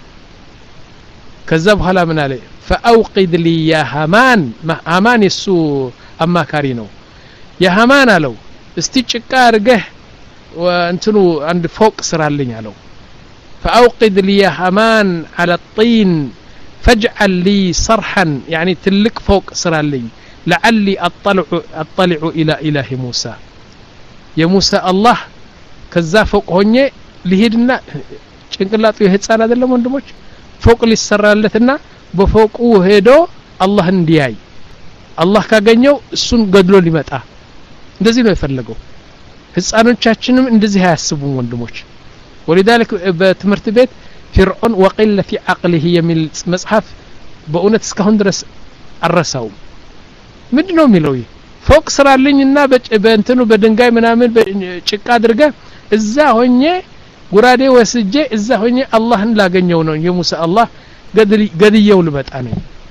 ከዛ በኋላ ምን አለ فأوقد لي يا هامان هامان እሱ አማካሪ ነው يا هامان አለው እስቲ ጭቃ አርገህ ወንትኑ አንድ ፎቅ ስራልኝ አለው فأوقد لي يا هامان على الطين فاجعل لي صرحا يعني تلك فوق سرالي لعلي أطلع أطلع إلى إله موسى يا موسى الله كذا فوق هوني لهيدنا ጭንቅላቱ የህፃን አይደለም ወንድሞች ፎቅ ሊሰራለትና በፎቁ ሄዶ አላህ እንዲያይ አላህ ካገኘው እሱን ገድሎ ሊመጣ እንደዚህ ነው የፈለገው ህፃኖቻችንም እንደዚህ አያስቡም ወንድሞች ولذلك በትምህርት ቤት فرعون وقل في عقله የሚል መጽሐፍ በእውነት እስካሁን ድረስ አረሳው ምንድነው የሚለው ፎቅ ስራልኝና በእንትኑ በድንጋይ ምናምን ጭቃ አድርገ እዛ ሆኜ ጉራዴ ወስጄ እዛ ሆኜ አላህን ላገኘው ነው የሙሳ አላህ ገድየው ልመጣ ነው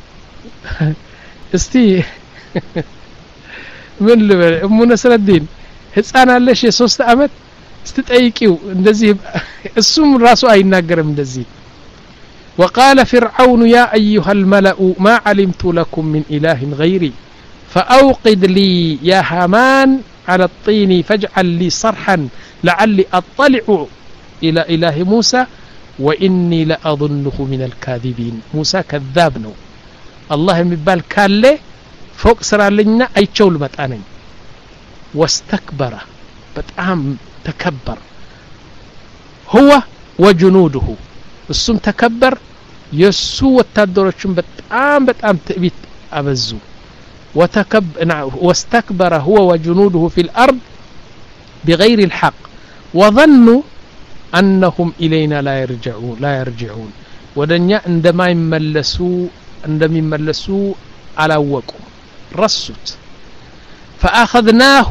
እስቲ ምን ልበል እሙ ነስረዲን ህፃን አለሽ የሶስት አመት استጠይቂው እንደዚህ እሱም ራሱ አይናገርም እንደዚህ وقال فرعون يا أيها الملأ ما علمت لكم من إله غيري فأوقد لي يا هامان على الطين فاجعل لي صرحا لعلي أطلع إلى إله موسى وإني لأظنه من الكاذبين موسى كذاب ነው الله የሚባል ካለ ፎቅ ስራልኝና አይቸው ልመጣነኝ واستكبر በጣም تكبر هو وجنوده السم تكبر يسو وتدرجون بتام بتام تبيت أبزو وتكب واستكبر هو وجنوده في الأرض بغير الحق وظنوا أنهم إلينا لا يرجعون لا يرجعون ودنيا عندما يملسوا عندما يملسوا على وقو رسوت فأخذناه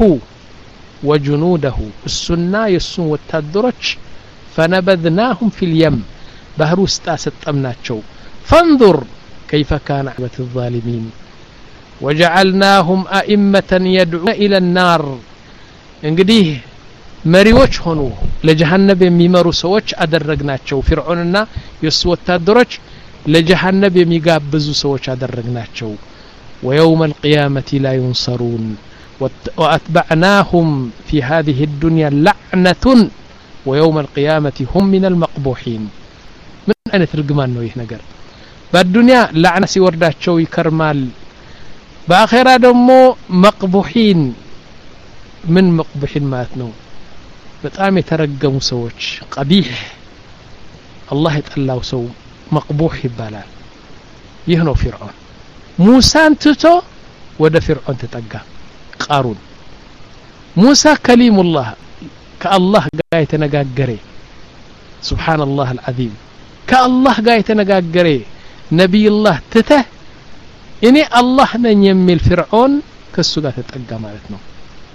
وجنوده السنة يسون والتدرج فنبذناهم في اليم بحر استاسط أمناتشو فانظر كيف كان عاقبة الظالمين وجعلناهم أئمة يدعون إلى النار እንግዲህ መሪዎች ሆኑ ለጀሃነም የሚመሩ ሰዎች አደረግናቸው ፍርዖንና የሱ ወታደሮች ለጀሃነም የሚጋብዙ ሰዎች አደረግናቸው ويوم القيامة لا ينصرون وأتبعناهم في هذه الدنيا لعنة ويوم القيامة هم من المقبوحين من أين ترجمان ነው ይህ ነገር በዱንያ ለعنة ሲወርዳቸው ይከርማል በአኺራ ደግሞ መቅቡሒን من مقبحين ماتنو በጣም የተረገሙ ሰዎች ቀቢህ አላህ ይጠላው ሰው መቅቡህ ይባላል ይህ ነው ፍርዖን ሙሳን ትቶ ወደ ፍርዖን ተጠጋ ቃሩን ሙሳ ከሊሙላህ ከአላህ ጋር የተነጋገረ ሱብሃንአላህ አልዓዚም ከአላህ ጋር የተነጋገረ ነብዩላህ ትተ እኔ አላህ ነኝ የሚል ፍርዖን ከሱ ጋር ተጠጋ ማለት ነው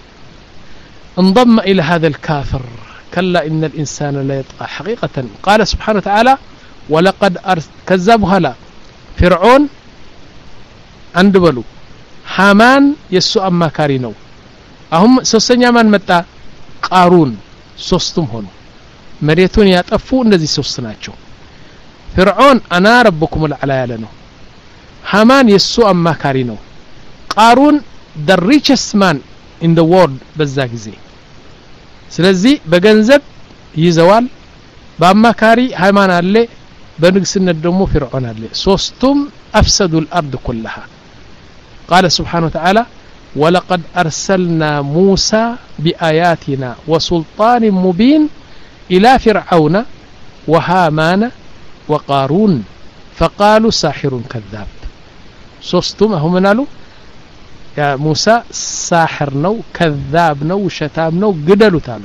انضم إلى هذا الكافر كلا إن الإنسان لا يطغى حقيقة قال سبحانه وتعالى ولقد كذبها لا فرعون عندبلو حامان يسوء أما كارينو أهم سوسنيا من متى قارون سوستم هونو مريتون يتأفو الذي سوستناتشو فرعون أنا ربكم العلا يلنو حامان يسوء أما كارينو قارون the richest man in the world በዛ ጊዜ ስለዚህ በገንዘብ ይዘዋል በአማካሪ ሃይማን አለ በንግስነት ደግሞ ፍርዖን አለ ሶስቱም أفسدوا الأرض كلها قال سبحانه وتعالى ولقد أرسلنا موسى بآياتنا وسلطان مبين إلى فرعون وهامان وقارون فقالوا ساحر كذاب ሶስቱም هم نالو يا موسى ساحر نو كذاب نو شتام نو قدلوا تالو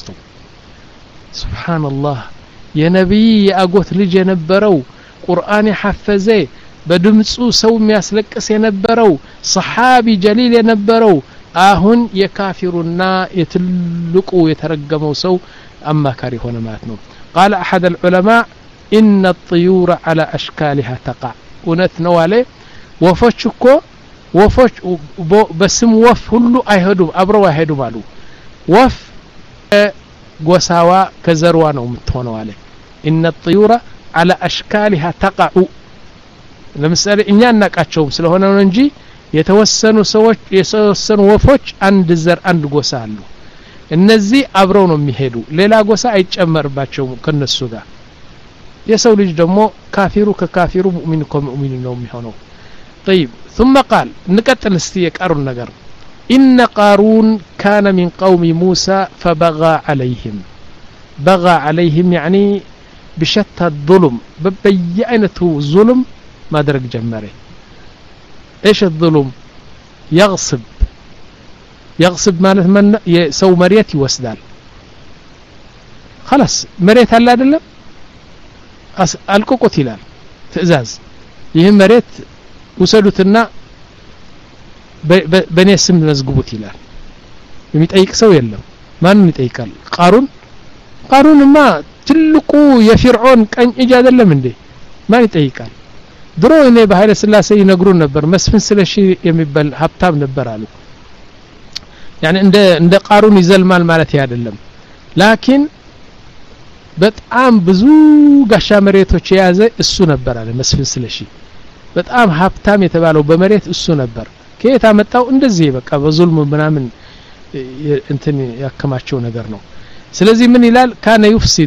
سبحان الله يا نبي يا أقوت لجي نبرو قرآن حفزي بدمسو سو مياسلكس ينبرو صحابي جليل ينبرو آهن يكافرنا يتلقوا يترقموا سو أما كارهون ماتنو قال أحد العلماء إن الطيور على أشكالها تقع ونتنو عليه وفتشكو ወፎች በስም ወፍ ሁሉ አይሄዱም አብረው አይሄዱም አሉ ወፍ ጎሳዋ ከዘርዋ ነው የምትሆነው አለ ان الطيور على اشكالها تقع ለምሳሌ እኛ እናቃቸው ስለሆነ ነው እንጂ የተወሰኑ ሰዎች የተወሰኑ ወፎች አንድ ዘር አንድ ጎሳ አሉ እነዚህ አብረው ነው የሚሄዱ ሌላ ጎሳ አይጨመርባቸው ከነሱ ጋር የሰው ልጅ ደግሞ ካፊሩ ከካፊሩ ሙእሚን ከሙእሚን ነው የሚሆነው طيب ثم قال نقتل استيك أرون نجر إن قارون كان من قوم موسى فبغى عليهم بغى عليهم يعني بشتى الظلم ببيعنته ظلم ما درك جمره إيش الظلم يغصب يغصب مالت من يسو مريت يوسدال خلاص مريت هلا دلم ألقوا قتلال تأزاز يهم مريت وسلوتنا بني اسم مزغبوت ይላል የሚጠይቅ ሰው የለም ማንም ይጠይቃል ቃሩን ቃሩን ማ ትልቁ የፍርዖን ቀኝ እጅ አይደለም እንዴ ማን ይጠይቃል ድሮ እኔ በኃይለ ስላሴ ይነግሩን ነበር መስፍን ስለሺ የሚባል ሀብታም ነበር አሉ يعني እንደ እንደ ቃሩን ይዘልማል ማለት አይደለም ላኪን በጣም ብዙ ጋሻ መሬቶች የያዘ እሱ ነበር አለ መስፍን ስለሺ በጣም ሀብታም የተባለው በመሬት እሱ ነበር ከየት አመጣው እንደዚህ በቃ በዙልም ምናምን እንትን ያከማቸው ነገር ነው ስለዚህ ምን ይላል ካነ ይፍሲዱ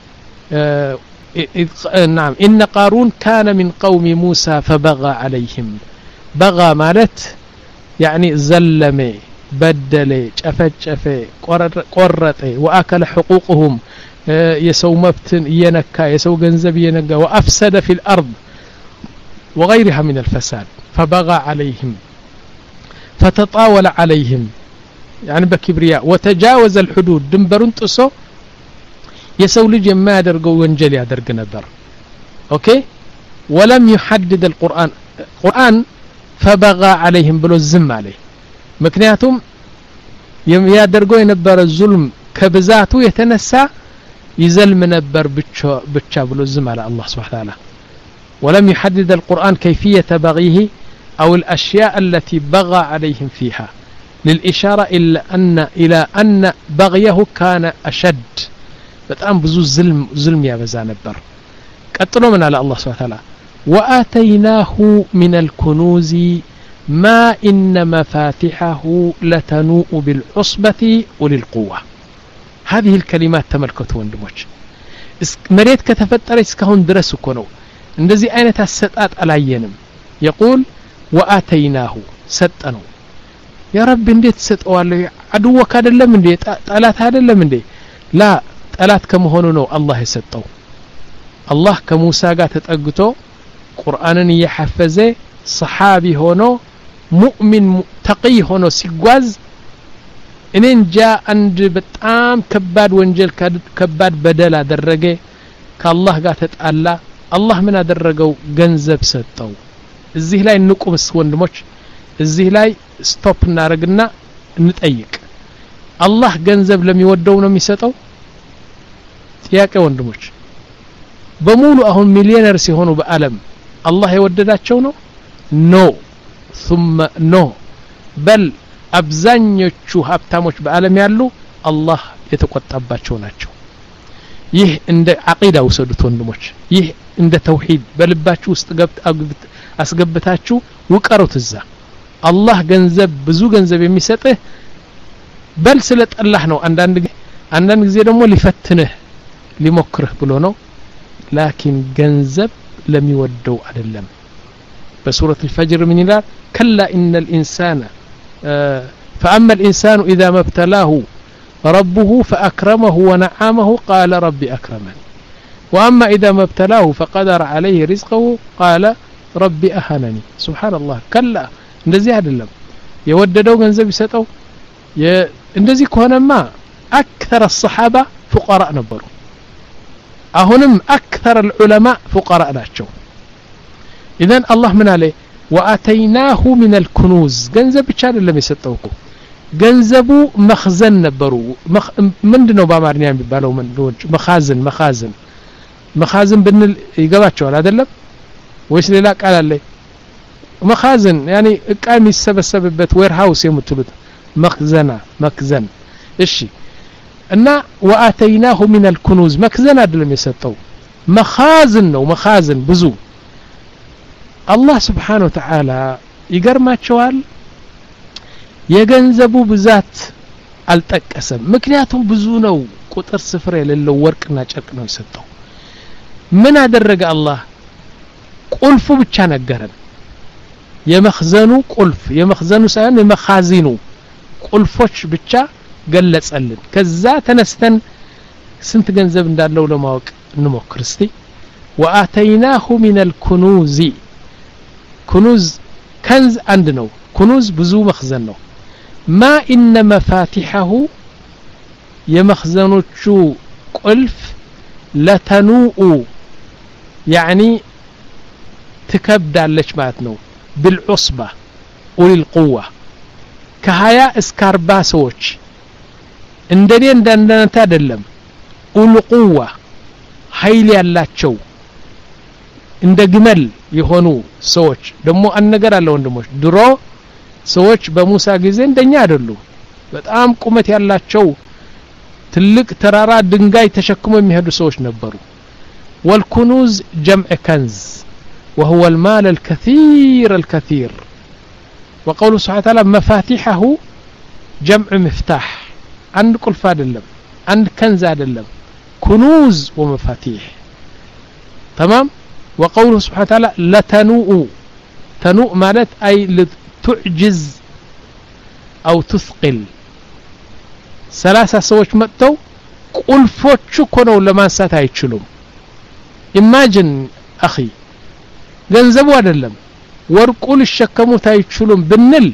نعم إن قارون كان من قوم موسى فبغى عليهم بغى مالت يعني زلمي بدلي شفشفي قرطي وأكل حقوقهم يسو مبتن ينكا يسو جنزب ينكا وأفسد في الأرض وغيرها من الفساد فبغى عليهم فتطاول عليهم يعني بكبرياء وتجاوز الحدود دنبرون تسو የሰው ልጅ የማያደርገው ወንጀል ያደርግ ነበር ኦኬ ولم يحدد القرآن قرآن فبغى عليهم ብሎ ዝም አለ ምክንያቱም የሚያደርገው የነበረ ዙልም ከብዛቱ የተነሳ ይዘልም ነበር ብቻ ብቻ ብሎ ዝም አለ አላህ Subhanahu Wa Ta'ala ولم يحدد القرآن كيفية بغيه أو الأشياء التي بغى عليهم فيها للإشارة إلا أن إلى أن بغيه كان أشد በጣም ብዙ ظلم ظلم ያበዛ ነበር ቀጥሎ ምን አለ አላህ Subhanahu Wa Ta'ala وآتيناه من الكنوز ما إن مفاتحه لتنوء بالعصبة وللقوة هذه الكلمات تملكته ወንድሞች መሬት ከተፈጠረች እስካሁን ድረስ እኮ ነው እንደዚህ አይነት አሰጣጥ አላየንም يقول وآتيناه ሰጠነው يا رب እንዴት ሰጠዋለሁ አድወካ አይደለም እንዴ ጠላት አይደለም እንዴ ላ ጠላት ከመሆኑ ነው አላህ የሰጠው አላህ ከሙሳ ጋር ተጠግቶ ቁርአንን እየሐፈዘ ሰሃቢ ሆኖ ሙእሚን ተቂ ሆኖ ሲጓዝ እኔ እንጃ አንድ በጣም ከባድ ወንጀል ከባድ በደል አደረገ ከአላህ ጋር ተጣላ አላህ ምን አደረገው ገንዘብ ሰጠው እዚህ ላይ ንቁምስ ወንድሞች እዚህ ላይ ስቶፕ እናረግና እንጠይቅ አላህ ገንዘብ ለሚወደው ነው የሚሰጠው ጥያቄ ወንድሞች በሙሉ አሁን ሚሊዮነር ሲሆኑ በአለም አላህ የወደዳቸው ነው ኖ ثم ኖ በል አብዛኞቹ ሀብታሞች በአለም ያሉ አላህ የተቆጣባቸው ናቸው ይህ እንደ አቂዳ ወሰዱት ወንድሞች ይህ እንደ ተውሂድ በልባችሁ ውስጥ ገብት አስገብታችሁ ወቀሩት እዛ አላህ ገንዘብ ብዙ ገንዘብ የሚሰጥህ በል ስለጠላህ ነው አንዳንድ አንዳንድ ጊዜ ደግሞ ሊፈትንህ ሊሞክርህ ብሎ ነው ላኪን ገንዘብ ለሚወደው አይደለም በሱረት الفجر من ይላል كلا ان الانسان فاما الانسان اذا ما ابتلاه ربه فاكرمه ونعمه قال ربي اكرمن واما اذا ما ابتلاه فقدر عليه رزقه قال ربي اهانني سبحان الله كلا እንደዚህ አይደለም የወደደው ገንዘብ ይሰጠው እንደዚህ ከሆነማ اكثر الصحابه فقراء ነበሩ አሁንም اكثر العلماء فقراء ናቸው اذن الله من عليه واتيناه من الكنوز ገንዘብ ብቻ አይደለም የሰጠው እኮ ገንዘቡ መخزن ነበሩ ምንድነው በአማርኛ የሚባለው ምንድነው መخازن መخازن መخازن ብንል ይገባቸዋል አይደለም ወይስ ሌላ ቃል አለ መخازن يعني እቃ የሚሰበሰብበት ዌር ሃውስ የምትሉት መخزنا መخزن እሺ እና واتيناه من الكنوز መخزن አይደለም የሰጠው መخازن ነው መخازن ብዙ አላህ Subhanahu Wa Ta'ala ይገርማቸዋል የገንዘቡ ብዛት አልጠቀሰም ምክንያቱም ብዙ ነው ቁጥር ስፍር የሌለው ወርቅና ጨርቅ ነው የሰጠው ምን አደረገ አላህ ቁልፉ ብቻ ነገረን የመخزኑ ቁልፍ የመخزኑ ሳይሆን የመخازኑ ቁልፎች ብቻ ገለጸልን ከዛ ተነስተን ስንት ገንዘብ እንዳለው ለማወቅ እንሞክር እስቲ وآتيناه من الكنوز كنوز كنز عند ነው كنوز ብዙ መخزን ነው ما إن مفاتحه የመخزኖቹ ቁልፍ لتنوء يعني ትከብዳለች ማለት ነው بالعصبة وللقوة ከሀያ እስከ አርባ ሰዎች እንደኔ እንደናንተ አይደለም ولقوة ኃይል ያላቸው እንደ ግመል የሆኑ ሰዎች ደሞ አንነገር አለ ወንድሞች ድሮ ሰዎች በሙሳ ጊዜ እንደኛ አይደሉ በጣም ቁመት ያላቸው ትልቅ ተራራ ድንጋይ ተሸክሞ የሚሄዱ ሰዎች ነበሩ والكنوز جمع كنز وهو المال الكثير الكثير وقوله سبحانه وتعالى مفاتيحه جمع مفتاح عند كل فادلم عند كنز عدلم كنوز ومفاتيح تمام وقوله سبحانه وتعالى لتنوء تنوء مالت أي تعجز أو تثقل ثلاثة سوش متو قل فوتشو كونو لما ساتا يتشلوم imagine أخي ገንዘቡ አይደለም ወርቁን ሊሸከሙት አይችሉም ብንል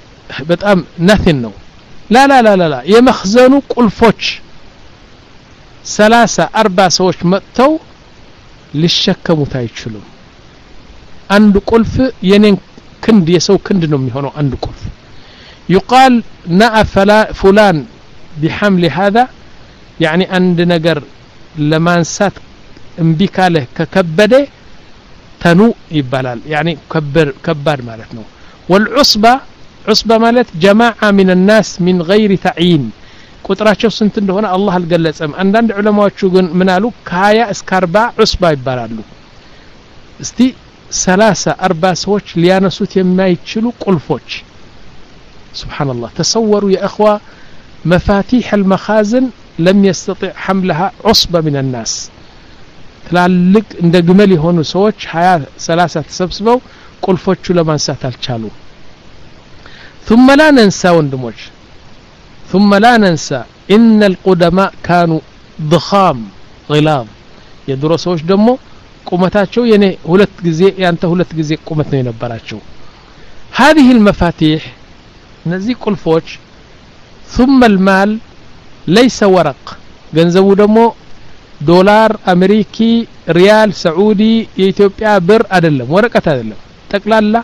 በጣም nothing ነው ላ ላ ላ ላ የመخزኑ ቁልፎች ሰላሳ አርባ ሰዎች መጥተው ሊሸከሙት አይችሉም አንድ ቁልፍ የኔን ክንድ የሰው ክንድ ነው የሚሆነው አንድ ቁልፍ يقال نأ فلان بحمل هذا يعني عند نجر لمانسات امبيكاله ككبده تنو يبالال يعني كبر كبار معناته والعصبة عصبة مالت جماعة من الناس من غير تعيين ቁጥራቸው ስንት እንደሆነ አላህ አልገለጸም አንዳንድ ዑለማዎቹ ግን ምን አሉ ከሀያ እስከ አርባ ዑስባ ይባላሉ እስቲ ሰላሳ አርባ ሰዎች ሊያነሱት የማይችሉ ቁልፎች سبحان الله تصوروا يا اخوه مفاتيح المخازن لم يستطيع حملها عصبة من الناس ትላልቅ እንደ ግመል የሆኑ ሰዎች ሀያ ሰላሳ ተሰብስበው ቁልፎቹ ለማንሳት አልቻሉ ثم لا ننسى ወንድሞች ثم لا ننسى إن القدماء كانوا ضخام غلاظ የድሮ ሰዎች ደግሞ ቁመታቸው የኔ ሁለት ጊዜ ያንተ ሁለት ጊዜ ቁመት ነው የነበራቸው هذه المفاتيح እነዚህ ቁልፎች ثم المال ليس ورق ገንዘቡ ደግሞ ዶላር አሜሪኪ ሪያል ሳዑዲ የኢትዮጵያ ብር አይደለም ወረቀት አይደለም ጠቅላላ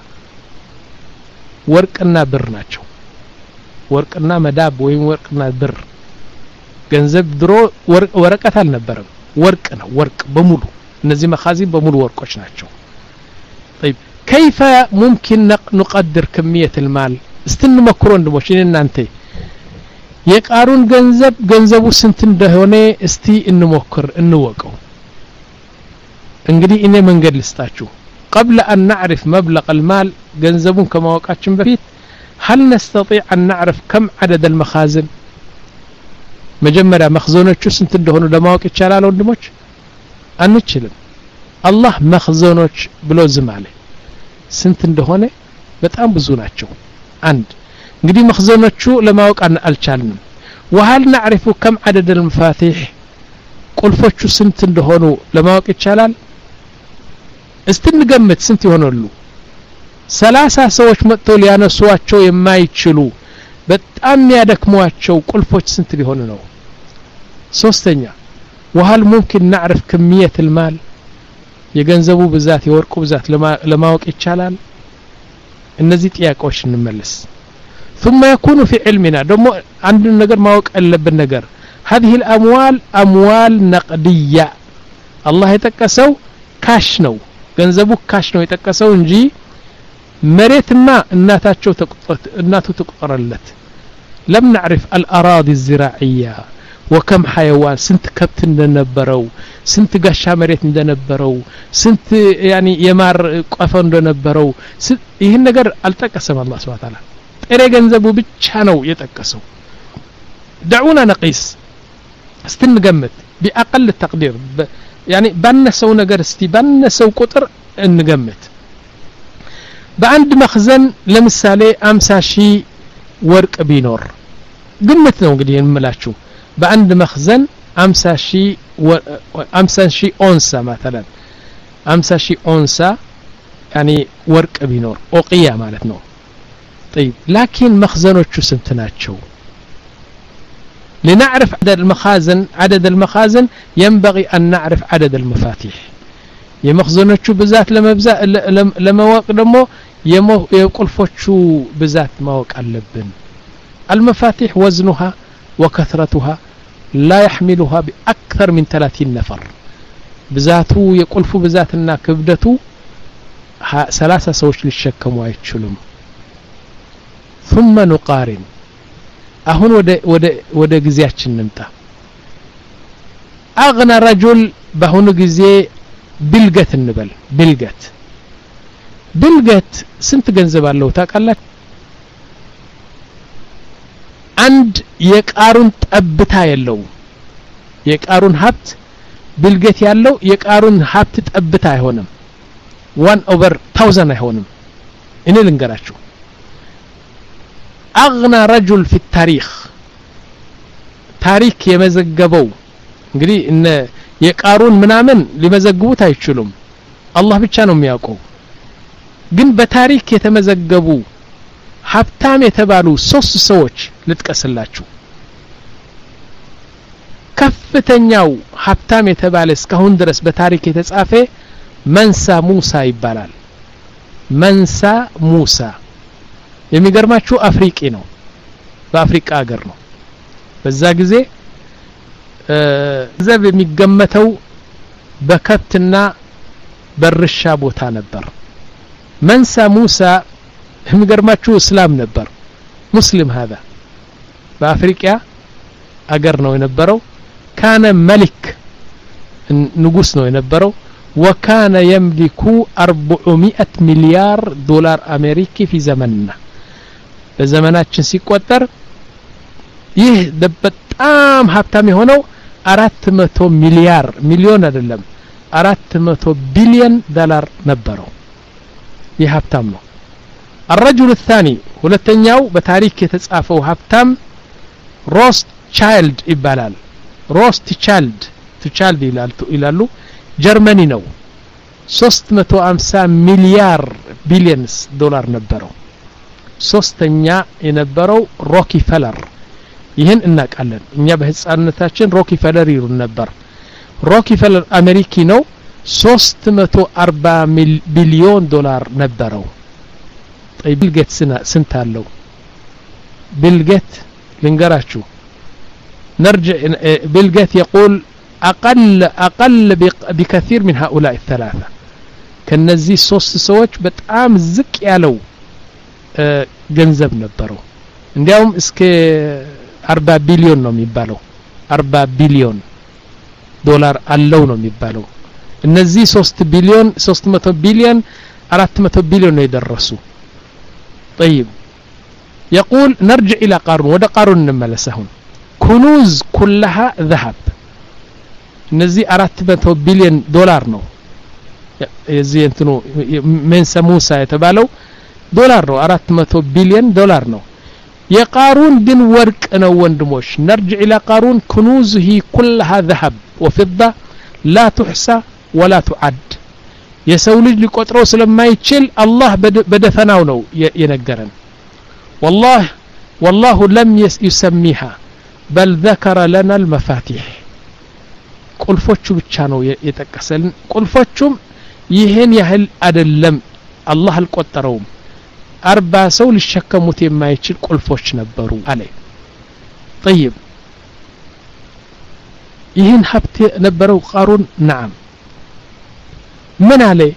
ወርቅና ብር ናቸው ወርቅና መዳብ ወይም ወርቅና ብር ገንዘብ ድሮ ወረቀት አልነበረም ወርቅ ነው ወርቅ በሙሉ እነዚህ መኻዚን በሙሉ ወርቆች ናቸው طيب كيف ممكن نقدر كمية المال استنمكروا እንደሞችን እናንተ የቃሩን ገንዘብ ገንዘቡ ስንት እንደሆነ እስቲ እንሞክር እንወቀው እንግዲህ እኔ መንገድ ልስጣችሁ قبل أن نعرف مبلغ المال ገንዘቡን ከማወቃችን በፊት هل نستطيع أن نعرف كم عدد المخازن መጀመሪያ መخزኖቹ ስንት እንደሆኑ ለማወቅ ይቻላል ወንድሞች አንችልም አላህ መخزኖች ብሎ ዝም አለ ስንት እንደሆነ በጣም ብዙ ናቸው አንድ እንግዲህ መخزኖቹ ለማወቅ አልቻልንም وهل نعرف كم عدد المفاتيح ቁልፎቹ ስንት እንደሆኑ ለማወቅ ይቻላል እስትንገምት ስንት ይሆናሉ ሰላሳ ሰዎች መጥተው ሊያነሱዋቸው የማይችሉ በጣም ያደክሟቸው ቁልፎች ስንት ሊሆኑ ነው ሶስተኛ وهل ممكن نعرف كمية المال የገንዘቡ ብዛት የወርቁ ብዛት ለማወቅ ይቻላል እነዚህ ጥያቄዎች እንመለስ ثم يكون في علمنا ደሞ አንድ ነገር ማወቅ አለብን ነገር هذه الاموال اموال نقديه الله يتقسው ካሽ ነው ገንዘቡ ካሽ ነው የጠቀሰው እንጂ መሬትማ እናታቸው ተቆጥረት እናቱ ተቆጠረለት لم نعرف الاراضي الزراعيه وكم حيوان سنت كبت እንደነበረው ስንት ጋሻ መሬት እንደነበረው ስንት يعني የማር ቀፈ እንደነበረው ይሄን ነገር አልጠቀሰም አላህ Subhanahu Wa Ta'ala ጥሬ ገንዘቡ ብቻ ነው የጠቀሰው دعونا نقيس استنገምት بأقل التقدير يعني ባነሰው ነገር እስቲ ባነሰው ቁጥር እንገምት በአንድ መخزን ለምሳሌ አምሳ ሺህ ወርቅ ቢኖር ግምት ነው እንግዲህ እንምላችሁ በአንድ መخزን አምሳ ሺህ አምሳ ሺህ ኦንሳ مثلا አምሳ ሺህ ኦንሳ يعني ወርቅ ቢኖር ኦቂያ ማለት ነው طيب لكن مخزنوቹ ስንት ናቸው لنعرف عدد المخازن عدد المخازن ينبغي أن نعرف عدد المفاتيح የመخزኖቹ ብዛት ለመብዛት ለማወቅ ደግሞ የቁልፎቹ ብዛት ማወቅ አለብን المفاتيح وزنها وكثرتها لا يحملها بأكثر من ثلاثين نفر ብዛቱ የቁልፉ ብዛትና ክብደቱ ثلاثة ሰዎች ሊሸከሙ አይችሉም ثم نقارن አሁን ወደ ወደ ወደ ግዚያችን እንምጣ اغنى رجل በአሁኑ ጊዜ ብልገት እንበል ብልገት ብልገት ስንት ገንዘብ አለው ታውቃላችሁ አንድ የቃሩን ጠብታ የለው የቃሩን ሀብት ብልገት ያለው የቃሩን ሀብት ጠብታ አይሆንም one over one thousand አይሆንም እኔ ልንገራችሁ اغنى رجل في التاريخ ታሪክ የመዘገበው እንግዲህ እነ የቃሩን ምናምን ሊመዘግቡት አይችሉም አላህ ብቻ ነው የሚያውቀው ግን በታሪክ የተመዘገቡ ሀብታም የተባሉ ሶስት ሰዎች ልጥቀስላችሁ ከፍተኛው ሀብታም የተባለ እስካሁን ድረስ በታሪክ የተጻፈ መንሳ ሙሳ ይባላል መንሳ ሙሳ የሚገርማችሁ አፍሪቂ ነው በአፍሪካ ሀገር ነው በዛ ጊዜ ዘብ የሚገመተው በከብትና በርሻ ቦታ ነበር መንሳ ሙሳ የሚገርማችሁ እስላም ነበር ሙስሊም هذا በአፍሪካ አገር ነው የነበረው ካነ መሊክ ንጉስ ነው የነበረው وكان يملك أربعمائة مليار دولار أمريكي في زمننا በዘመናችን ሲቆጠር ይህ በጣም ሀብታም የሆነው አራት መቶ ሚሊያር ሚሊዮን አይደለም አራት መቶ ቢሊዮን ዶላር ነበረው ይህ ሀብታም ነው الرجل الثاني ሁለተኛው በታሪክ የተጻፈው ሀብታም ሮስት ቻይልድ ይባላል ሮስት ቻይልድ ቻይልድ ይላሉ ጀርመኒ ነው ሶስት መቶ ሃምሳ ሚሊያር ቢሊየንስ ዶላር ነበረው ሶስተኛ የነበረው ሮኪፌለር ይሄን እናቃለን እኛ በህፃንነታችን ሮኪፌለር ይሉን ነበር ሮኪፌለር አሜሪካ ነው ሶስት መቶ አርባ ቢሊዮን ዶላር ነበረው ቢል ጌትስና ስንት አለው ቢል ጌት ልንገራችሁ نرجع بيل جيت يقول أقل أقل بكثير من هؤلاء الثلاثة كنزي صوص سوتش بتعام زك يالو جنزب نبرو عندهم اسك أربعة بليون نوم يبالو أربعة بليون دولار اللو نوم يبالو النزي صوص بليون صوص متو بليون أرات متو بليون يدرسوا طيب يقول نرجع إلى قارون وده قارون نملسهم كنوز كلها ذهب نزي أرات متو بليون دولار نو يزي انتنو من سموسى يتبالو دولار نو أرات متو بليون دولار نو يقارون دين ورق نو وندموش نرجع إلى قارون كنوزه كلها ذهب وفضة لا تحصى ولا تعد يسولج لقطرو سلما يتشل الله بدفناو نو ينقرن والله والله لم يسميها بل ذكر لنا المفاتيح ቁልፎቹ ብቻ ነው የተቀሰልን ቁልፎቹም ይሄን ያህል አይደለም አላህ አልቆጠረውም አርባ ሰው ሊሸከሙት የማይችል ቁልፎች ነበሩ አለ طيب ይሄን ሀብት ነበረው ቃሩን نعم من عليه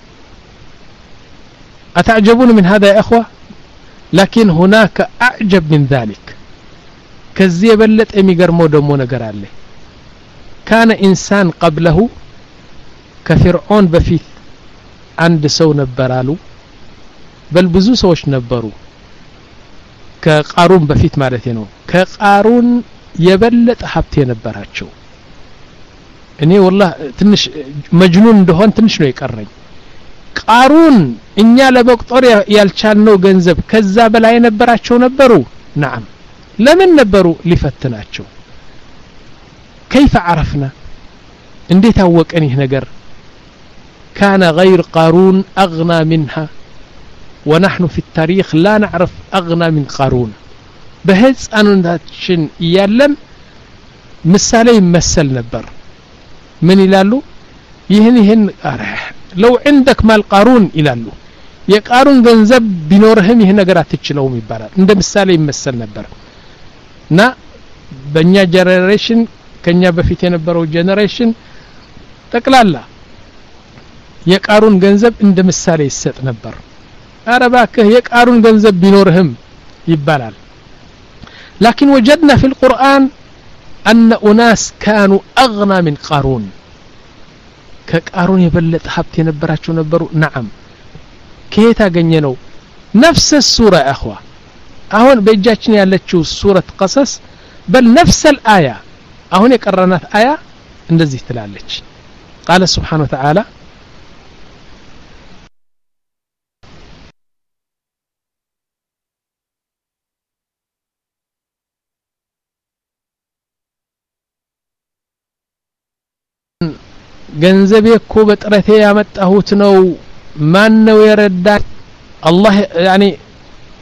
أتعجبون من هذا يا أخوة لكن هناك أعجب من ذلك كزي بلت أمي قرمو دمو نقر عليه كان إنسان قبله كفرعون بفيث عند سو نبرالو بل بزو سوش نبرو كقارون بفيث مالتينو كقارون يبلت حبتي نبراتشو اني والله تنش مجنون دهون تنش نو يقرن قارون እኛ ለመቁጠር ያልቻልነው ገንዘብ ከዛ በላይ ነበራቸው ነበሩ نعم ለምን ነበሩ ሊፈትናቸው كيف عرفنا እንዴት አወቀን ይህ ነገር كان غير قارون أغنى منها ونحن في التاريخ لا نعرف أغنى من قارون بهز أنوناتشن يالم مثالي يمثل نبر من يلالو يهن يهن لو عندك مال قارون يلالو የቃሩን ገንዘብ ቢኖርህም ይሄ ነገር አትችለውም ይባላል እንደ ምሳሌ ይመሰል ነበር እና በእኛ ጀነሬሽን ከኛ በፊት የነበረው ጀነሬሽን ጠቅላላ የቃሩን ገንዘብ እንደ ምሳሌ ይሰጥ ነበር አረባከህ የቃሩን ገንዘብ ቢኖርህም ይባላል لكن وجدنا في القرآن أن أناس كانوا أغنى من قارون كقارون يبلط حبت ينبراቸው ነበሩ نعم كيف አገኘነው نفس السورة يا اخوة አሁን በእጃችን ያለችው ሱረት ቀሰስ بل نفس الآية አሁን የቀረናት آية እንደዚህ ትላለች قال سبحانه وتعالى ገንዘቤ እኮ በጥረቴ ያመጣሁት ነው ማን ነው የረዳ አላህ ያኒ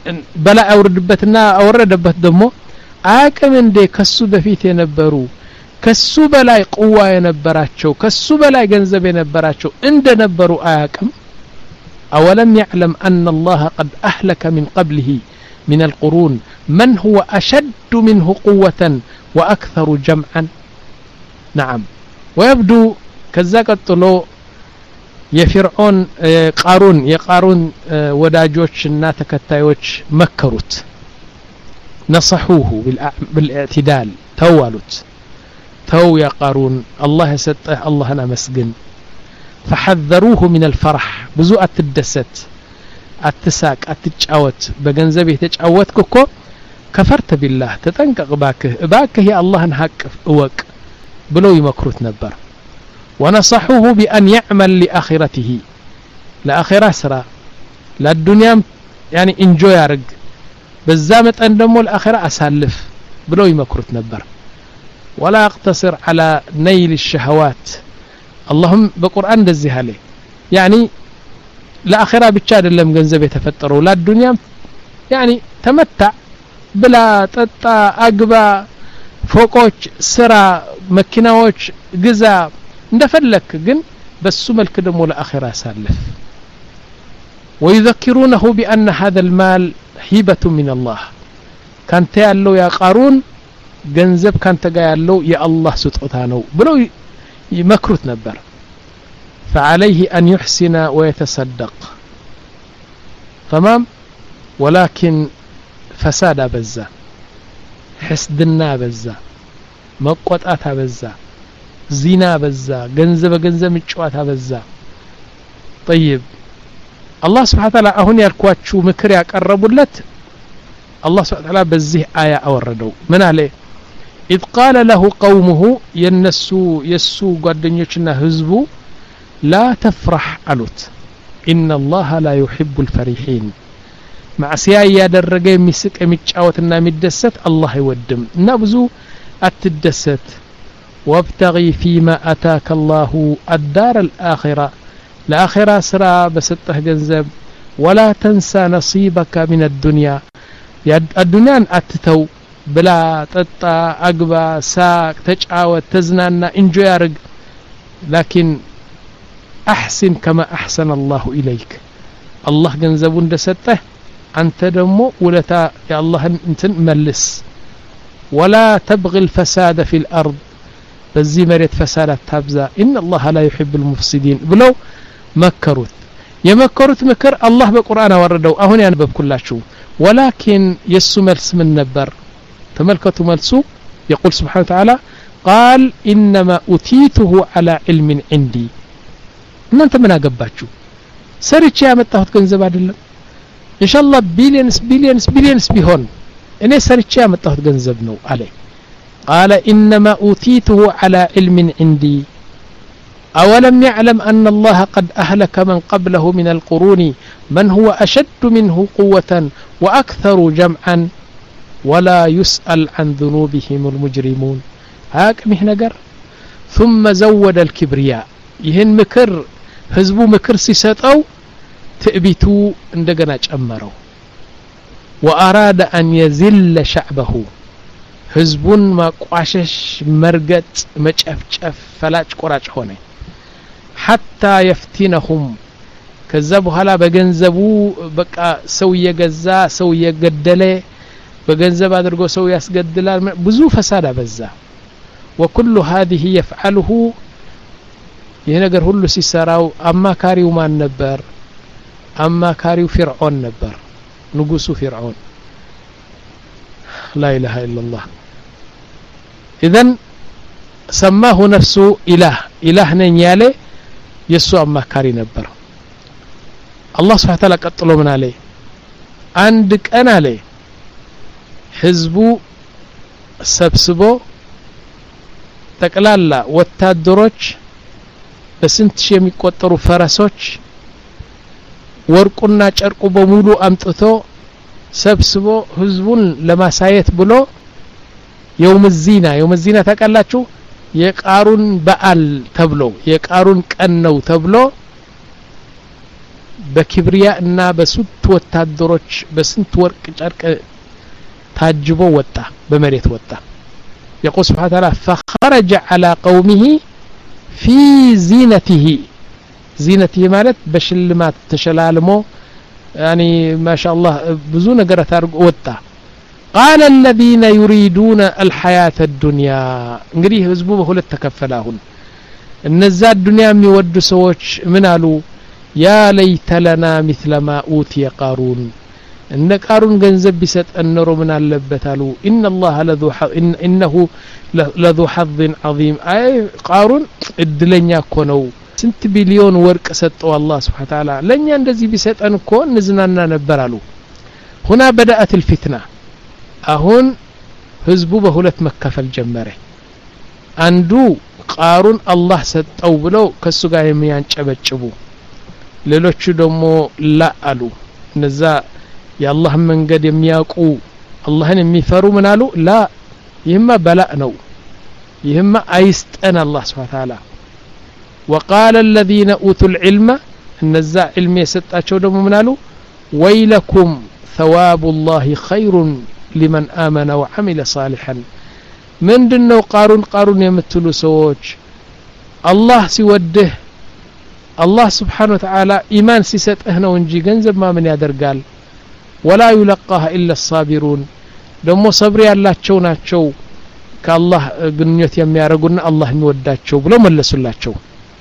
በላ አውርድበትና አወረደበት ደሞ አቅም እንደ ከሱ በፊት የነበሩ ከሱ በላይ ቁዋ የነበራቸው ከሱ በላይ ገንዘብ የነበራቸው እንደነበሩ አያቅም أولم يعلم أن الله قد أهلك من قبله من القرون من هو أشد منه قوة وأكثر جمعا نعم ويبدو كذا قتلو يفرعون قارون يقارون وداجوچنا ተከታዮች መከሩት نصحوه بالاعتدال توالوت تو يا قارون الله يسطح الله انا مسجن فحذروه من الفرح ብዙ አትደሰት አትሳቅ አትጫወት በገንዘብ የተጫወትክ እኮ ከፈርተ ቢላህ ተጠንቀቅ ባክህ ባክህ የአላህን ሐቅ እወቅ ብለው ይመክሩት ነበር ونصحوه بأن يعمل لآخرته لآخرة سرا للدنيا يعني انجو يارق بالزامت أن دمو الآخرة أسالف بلو يمكرت نبر ولا يقتصر على نيل الشهوات اللهم بقرآن دزيها لي يعني لآخرة بتشاد اللي مجنزب يتفتروا لا الدنيا يعني تمتع بلا تتا أقبى فوقوش سرا مكيناوش قزا እንደፈለክ ግን በሱ መልክ ደሞ ለአኺራ ሳለፍ ويذكرونه بأن هذا المال هبة من الله كانت ያለው ያ ቃሩን ገንዘብ ካንተ ጋር ያለው የአላህ ስጦታ ነው ብለው ይመክሩት ነበር فعليه أن يحسن ويتصدق تمام ولكن فساد بزا حسدنا بزا مقطعت بزا زنا بزا ገንዘብ ገንዘብ ጨዋታ በዛ طيب الله سبحانه وتعالى አሁን ያልኳችሁ ምክር ያቀረቡለት الله سبحانه وتعالى በዚህ አያ አወረደው ምን አለ إذ قال له قومه ينسو يسو ጓደኞችና ህዝቡ لا تفرح አሉት إن الله لا يحب الفرحين معصيه ያደረገ የሚስቅ የሚጫወትና የሚደሰት الله አይወድም እና ብዙ አትደሰት وابتغي فيما أتاك الله الدار الآخرة الآخرة سرا بسطه جنزب ولا تنسى نصيبك من الدنيا الدنيا أتتو بلا تتا أقبى ساك تجعوت تزنانا انجو يارق لكن أحسن كما أحسن الله إليك الله جنزبون دسته أنت دمو ولتا يا الله انتن ملس ولا تبغي الفساد في الأرض بزي مريت فسادات تابزا إن الله لا يحب المفسدين بلو مكروت يمكروت مكر الله بقرآن وردو أهون ينبب كلاشو ولكن يسو ملس من نبر تملكتو ملسو يقول سبحانه وتعالى قال إنما أتيته على علم عندي إن أنت من أقباتشو سريتش يا متاهد كنزب عدلم إن شاء الله بليونس بليونس بليونس بهون إني سريتش يا متاهد كنزب نو عليه قال إنما أوتيته على علم عندي أولم يعلم أن الله قد أهلك من قبله من القرون من هو أشد منه قوة وأكثر جمعا ولا يسأل عن ذنوبهم المجرمون هاك مهنجر ثم زود الكبرياء يهن مكر حزبو مكر سيسات أو تأبيتو اندقنا جأمرو وأراد أن يذل شعبه ህዝቡን ማቋሸሽ መርገጥ መጨፍጨፍ ፈላጭ ቆራጭ ሆነ حتى يفتنهم ከዛ በኋላ በገንዘቡ በቃ ሰው የገዛ ሰው የገደለ በገንዘብ አድርጎ ሰው ያስገድላል ብዙ ፈሳድ አበዛ وكل هذه يفعله ይሄ ነገር ሁሉ ሲሰራው አማካሪው ማን ነበር አማካሪው ፍርዖን ነበር ንጉሱ ፍርዖን لا إله إلا الله إذن سماه نفسه إله إله نيالي يسوع مكاري نبر الله سبحانه وتعالى قتلوا من عليه عندك أنا عليه حزبو سبسبو تقلالا وتادروج بسنت شيء የሚቆጠሩ ፈረሶች ወርቁና ጨርቁ በሙሉ አምጥቶ ሰብስቦ ህዝቡን ለማሳየት ብሎ يوم الزينة يوم الزينة ታቃላችሁ የቃሩን በዓል ተብሎ የቃሩን ቀን ነው ተብሎ በኪብሪያ እና በሱት ወታደሮች በስንት ወርቅ ጨርቅ ታጅቦ ወጣ በመሬት ወጣ يقول سبحانه وتعالى فخرج على قومه في زينته زينته مالت بشلمات تشلالمو يعني ما شاء الله بزون قرأت وطا قال الذين يريدون الحياة الدنيا እንግዲህ ህዝቡ በሁለት ተከፈላሁን እነዛ الدنيا የሚወዱ ሰዎች ምን አሉ يا ليت لنا مثل ما اوتي قارون ان قارون ገንዘብ ቢሰጠን ኖሮ ምን አለበት አሉ ان الله لذو إن انه لذو حظ عظيم اي قارون እድለኛ እኮ ነው ስንት ቢሊዮን ወርቅ ሰጠው አላህ Subhanahu Wa Ta'ala ለኛ እንደዚህ ቢሰጠን እኮ እንዝናና ነበር አሉ هنا بدأت الفتنة አሁን ህዝቡ በሁለት መከፈል ጀመረ አንዱ ቃሩን አላህ ሰጠው ብለው ከሱ ጋር የሚያንጨበጭቡ ሌሎቹ ደግሞ ላ አሉ እነዛ የአላህ መንገድ የሚያውቁ አላህን የሚፈሩ ምን አሉ ላ ይህማ በላእ ነው ይህማ አይስጠን አላህ Subhanahu Wa Ta'ala وقال الذين اوتوا العلم እነዛ علم የሰጣቸው ደግሞ ምን አሉ ويلكم ثواب الله خير لمن آمن وعمل صالحا من دنو قارون قارون يمتلو سووش الله سيوده الله سبحانه وتعالى إيمان سيست اهنا ونجي جنزب ما من يادر قال ولا يلقاها إلا الصابرون دمو صبري الله تشو ناتشو كالله قنيت يميارقون الله نوداتشو بلو ملسوا الله تشو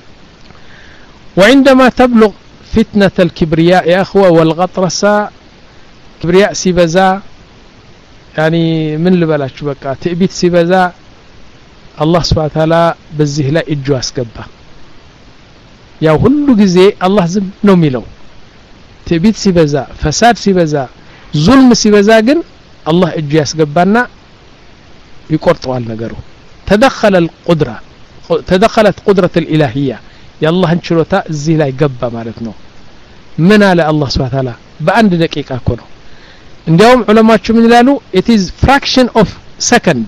وعندما تبلغ فتنة الكبرياء يا أخوة والغطرسة كبرياء سيبزا يعني من اللي بلاش بقى تأبيت سيبزا الله سبحانه وتعالى بزيه لا إجو أسقبه يا هلو جزي الله زم نوميلو تأبيت سيبزا فساد سيبزا ظلم سيبزا جن الله إجو أسقبنا يقرطوا على نجرو تدخل القدرة تدخلت قدرة الإلهية يا الله انشروتا زي لا يقبى مالتنا من على الله سبحانه وتعالى بأند دقيقة كونه عندهم علماء شو من يقولوا it is fraction of second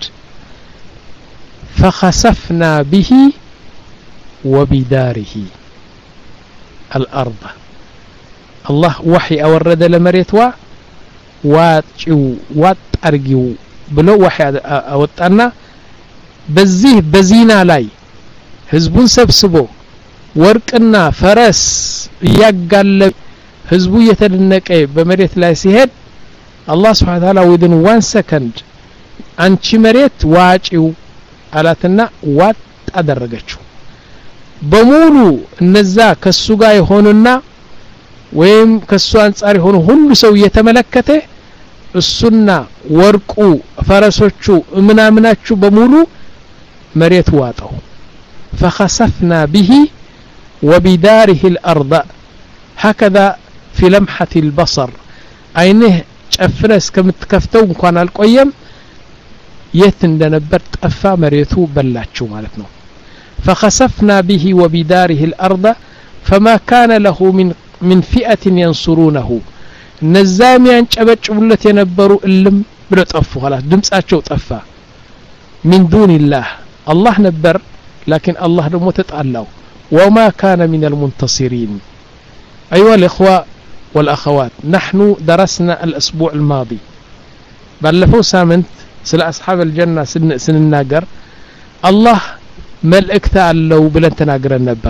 فخسفنا به وبداره الأرض الله وحي أورد لمريتوا واتشو واتأرجو بلو وحي أوتأنا بزيه بزينا لاي هزبون سبسبو ورقنا فرس يقال هزبو يتدنك بمريت لا سيهد الله سبحانه وتعالى within one second አንቺ መሬት ዋጪው አላትና ዋጥ አደረገችው በሙሉ እነዛ ከሱ ጋር የሆኑና ወይም ከሱ አንፃር የሆኑ ሁሉ ሰው እየተመለከተ እሱና ወርቁ ፈረሶቹ ምናምናቹ በሙሉ መሬት ዋጠው فخسفنا به وبداره الأرض هكذا في لمحة البصر عينه ጨፍረስ ከምትከፍተው እንኳን አልቆየም የት እንደነበር ጠፋ መሬቱ በላችሁ ማለት ነው فخسفنا به وبداره الأرض فما كان له من من فئة ينصرونه نزام ينጨበጭቡለት የነበሩ እልም ብለው ጠፉ خلاص ድምጻቸው ጠፋ من دون الله الله ነበር لكن الله ደግሞ ተጣላው وما كان من المنتصرين أيها الإخوة والأخوات نحن درسنا الأسبوع الماضي بلفو سامنت سل أصحاب الجنة سن سنناجر الله ملئكت لو بلن تناجر النبر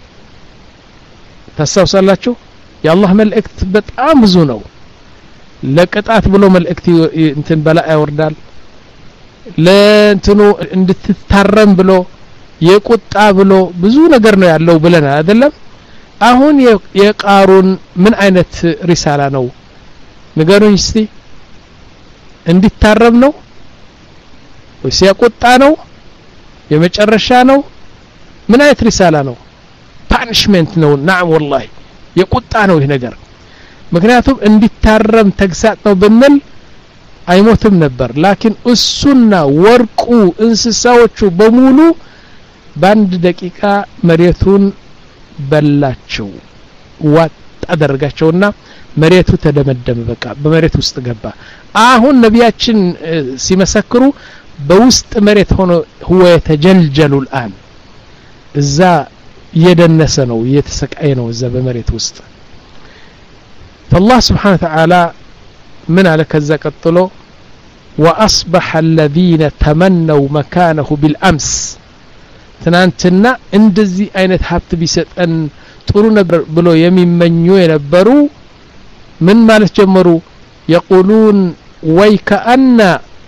تستوصل لاتشو يا الله ملئكت بتعام زونو لقطعت بلو ملئكت انتن بلاء وردال لا انتنو اندتترم بلو يقطع بلو بزو ነገር ነው ያለው ብለና አይደለም አሁን የቃሩን ምን አይነት ሪሳላ ነው ንገሩኝ እስቲ እንዲታረም ነው ወይስ ያቆጣ ነው የመጨረሻ ነው ምን አይነት ሪሳላ ነው ፓኒሽመንት ነው نعم والله የቆጣ ነው ይሄ ነገር ምክንያቱም እንዲታረም ተግሳጥ ነው ብንል አይሞትም ነበር ላኪን እሱና ወርቁ እንስሳዎቹ በሙሉ በአንድ ደቂቃ መሬቱን በላቸው ዋጥ አደረጋቸውና መሬቱ ተደመደመ በቃ በመሬት ውስጥ ገባ አሁን ነቢያችን ሲመሰክሩ በውስጥ መሬት ሆኖ هو يتجلجل الآن እዛ የደነሰ ነው የተሰቃየ ነው እዛ በመሬት ውስጥ فالله سبحانه وتعالى من على كذا ቀጥሎ وأصبح الذين تمنوا مكانه بالأمس ትናንትና እንደዚህ አይነት ሀብት ቢሰጠን ጥሩ ነበር ብሎ የሚመኙ የነበሩ ምን ማለት ጀመሩ يقولون ويكأن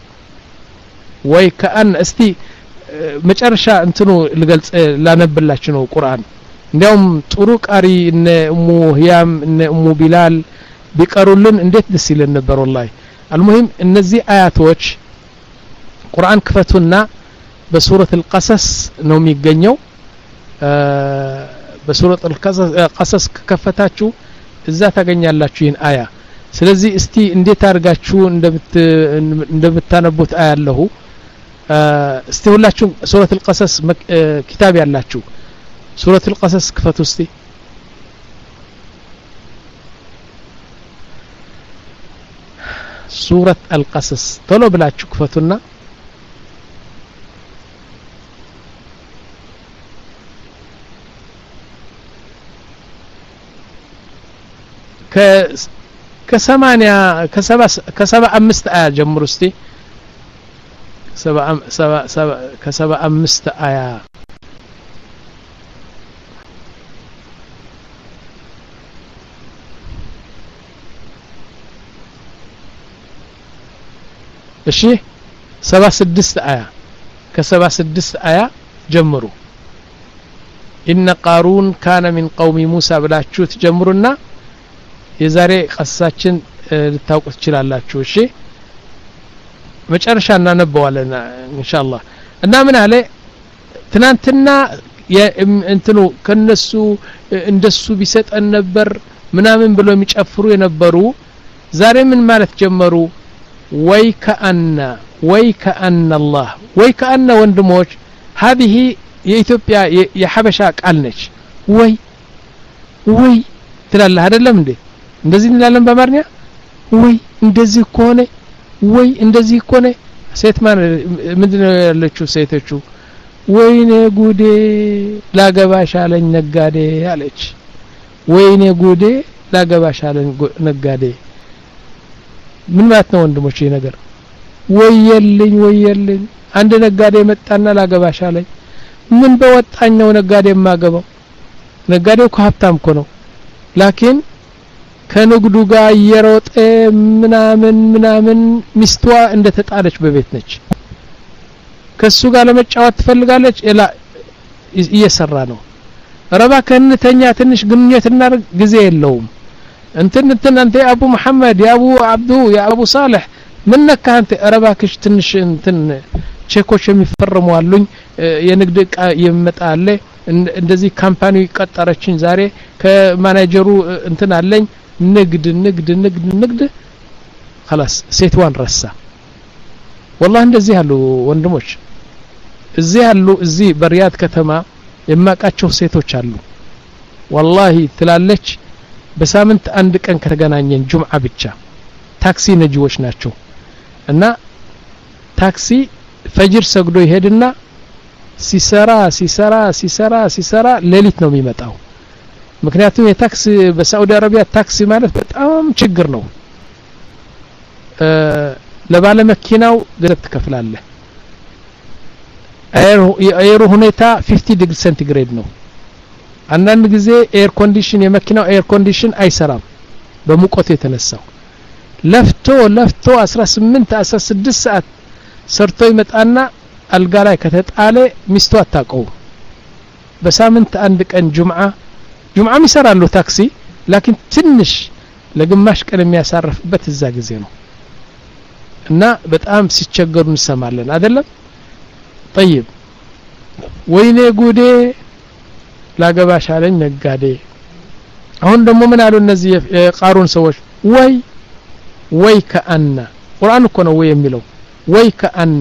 ويكأن እስቲ መጨረሻ እንትኑ ልገልጽ ላነብላችሁ ነው ቁርአን እንዲያውም ጥሩ ቃሪ እነ ኡሙ ህያም እነ ኡሙ ቢላል ቢቀሩልን እንዴት ደስ ይለን ነበር والله المهم እነዚህ አያቶች ቁርአን ክፈቱና በሱረት القصص ነው የሚገኘው በሱረት القصص قصص ከከፈታችሁ እዛ ታገኛላችሁ ይህን አያ ስለዚህ እስቲ እንዴት አድርጋችሁ እንደምት እንደምታነቡት አያለሁ እስቲ ሁላችሁ ሱረት القصص كتاب ያላችሁ ሱረት القصص ክፈቱ እስቲ ሱረት القصص ቶሎ ብላችሁ ክፈቱና ከ ከሰማንያ ከሰባ ከሰባ አምስት አያ ጀምሩ እስቲ ሰባ ሰባ ከሰባ አምስት አያ እሺ ሰባ ስድስት አያ ከሰባ ስድስት አያ ጀምሩ إن قارون كان من قوم موسى ብላችሁ ትጀምሩና የዛሬ ቀሳችን ልታውቁት ይችላልላችሁ እሺ መጨረሻ እናነበዋለን ኢንሻአላህ እና ምን አለ ትናንትና እንትኑ ከነሱ እንደሱ ቢሰጠን ነበር ምናምን ብሎ የሚጨፍሩ የነበሩ ዛሬ ምን ማለት ጀመሩ ወይ ከአና ወይ ከአና الله ወይ ከአና ወንድሞች هذه የኢትዮጵያ የሐበሻ ቃል ነች ወይ ወይ ትላለህ አይደለም እንዴ እንደዚህ እንላለን በአማርኛ ወይ እንደዚህ ከሆነ ወይ እንደዚህ ከሆነ ሴት ማን ምንድነው ያለችው ሴቶቹ ወይኔ ጉዴ ላገባሽ አለኝ ነጋዴ አለች ወይኔ ጉዴ ላገባሽ አለኝ ነጋዴ ምን ማለት ነው ወንድሞች ይሄ ነገር ወየልኝ ወየልኝ አንድ ነጋዴ መጣና ላገባሽ አለኝ ምን በወጣኛው ነጋዴ ማገባው ነጋዴው ከሀብታም እኮ ነው ላኪን ከንግዱ ጋር እየሮጠ ምናምን ምናምን ሚስቷ እንደተጣለች በቤት ነች ከሱ ጋር ለመጫወት ትፈልጋለች እላ እየሰራ ነው ረባ ከነተኛ ትንሽ ግንኙነት እናርግ ጊዜ የለውም እንትን እንትን አንተ አቡ መሐመድ ያ አቡ አብዱ ያ አቡ ሳልህ ምን ነካ አንተ ረባክሽ ትንሽ እንትን ቼኮች የሚፈርሙ አሉኝ የንግድ ይመጣ አለ እንደዚህ ካምፓኒ ቀጠረችኝ ዛሬ ከማናጀሩ እንትን አለኝ ንግድ ንግድ ንግድ ንግድ خلاص ሴትዋን ረሳ والله እንደዚህ ያሉ ወንድሞች እዚህ ያሉ እዚህ በሪያድ ከተማ የማቃቸው ሴቶች አሉ والله ትላለች በሳምንት አንድ ቀን ከተገናኘን ጁምዓ ብቻ ታክሲ ነጂዎች ናቸው እና ታክሲ ፈጅር ሰግዶ ይሄድና ሲሰራ ሲሰራ ሲሰራ ሲሰራ ሌሊት ነው የሚመጣው ምክንያቱም የታክሲ በሳዑዲ አረቢያ ታክሲ ማለት በጣም ችግር ነው ለባለ መኪናው ገንዘብ ትከፍላለህ ኤር ሁኔታ ፊፍቲ ዲግሪ ሴንቲግሬድ ነው አንዳንድ ጊዜ ኤር ኮንዲሽን የመኪናው ኤር ኮንዲሽን አይሰራም በሙቀቱ የተነሳው ለፍቶ ለፍቶ አስራ ስምንት አስራ ስድስት ሰዓት ሰርቶ ይመጣና አልጋ ላይ ከተጣለ ሚስቱ አታውቀው በሳምንት አንድ ቀን ጁምዓ ጁምዓ ይሰራሉ ታክሲ ላኪን ትንሽ ለግማሽ ቀን የሚያሳርፍበት እዛ ጊዜ ነው እና በጣም ሲቸገሩ እንሰማለን አይደለም طيب ወይኔ ጉዴ ላገባሽ አለኝ ነጋዴ አሁን ደግሞ ምን አሉ እነዚህ የቃሩን ሰዎች ወይ ወይ ከአና ቁርአን እኮ ነው ወይ የሚለው ወይ ከአና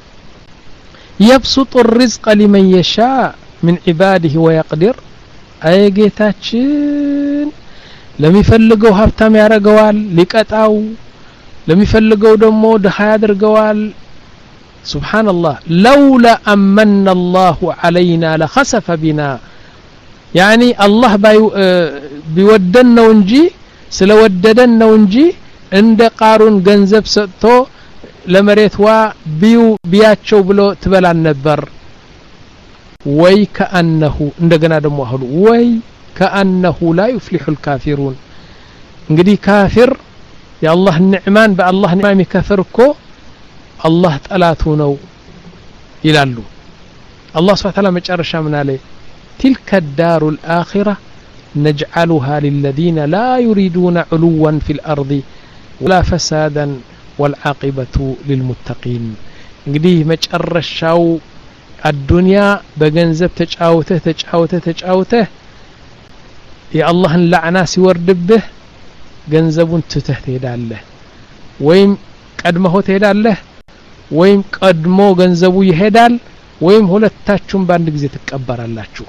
يبسط الرزق لمن يشاء من عباده ويقدر አይ ጌታችን ለሚፈልገው ሀብታም ያረጋዋል ሊቀጣው ለሚፈልገው ደግሞ ደሃ ያደርገዋል سبحان الله لولا أمن الله علينا لخسف بنا يعني الله بيودنا ونجي سلوددنا ونجي عند قارون ገንዘብ ሰጥቶ ለመሬትዋ ቢዩ ቢያቸው ብሎ ትበላን ነበር ወይ ከአነሁ እንደገና ደግሞ አሁን ወይ ከአነሁ ላ يفلح الكافرون እንግዲህ ካፊር የአላህ ንዕማን በአላህ ንዕማ የሚከፍር እኮ አላህ ጠላቱ ነው ይላሉ አላህ Subhanahu Wa Ta'ala መጨረሻ ምን አለ تلك الدار الآخرة نجعلها للذين لا يريدون علوا في الأرض ولا فسادا والعاقبة للمتقين እንግዲህ መጨረሻው الدنيا በገንዘብ ተጫውተህ ተጫውተህ ተጫውተህ የአላህን ለዕና ሲወርድብህ ገንዘቡን ትተህ ትሄዳለህ ወይም ቀድመህ ትሄዳለህ ወይም ቀድሞ ገንዘቡ ይሄዳል ወይም ሁለታችሁም በአንድ ጊዜ ተቀበራላችሁ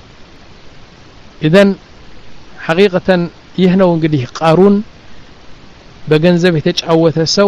ኢዘን ሐቂቀተ ይህ ነው እንግዲህ ቃሩን በገንዘብ የተጫወተ ሰው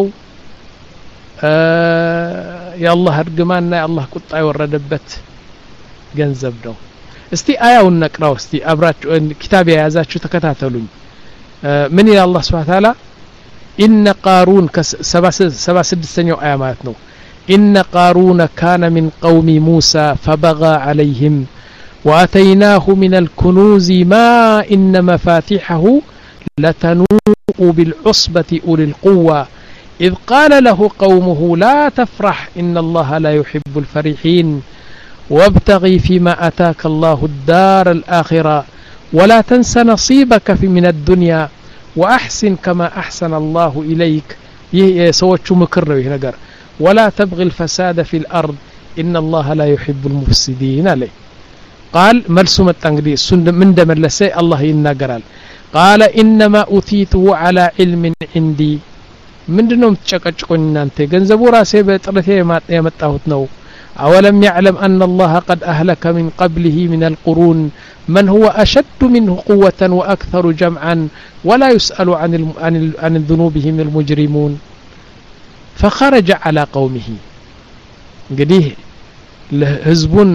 የአላህ እርግማንና የአላህ ቁጣ የወረደበት ገንዘብ ነው እስቲ አያውን ነቅራው እስቲ አብራችሁ ኪታብ የያዛችሁ ተከታተሉኝ ምን ይላል አላህ Subhanahu Wa Ta'ala إن قارون سبع سدستنيو آية ماتنو إن قارون كان من قوم موسى فبغى عليهم وأتيناه من الكنوز ما إن مفاتحه لتنوء بالعصبة أولي القوة إذ قال له قومه لا تفرح إن الله لا يحب الفرحين وابتغي فيما أتاك الله الدار الآخرة ولا تنس نصيبك في من الدنيا وأحسن كما أحسن الله إليك يسوتش مكرر نجر ولا تبغي الفساد في الأرض إن الله لا يحب المفسدين عليه قال ملسوم التنقدي من دم اللسي الله ينقرال قال إنما أتيته على علم عندي من دنهم تشكتشكون أنت جنزبوا راسي بطرثي ما متاهت نو أولم يعلم أن الله قد أهلك من قبله من القرون من هو أشد منه قوة وأكثر جمعا ولا يسأل عن عن عن ذنوبهم المجرمون فخرج على قومه قديه حزبون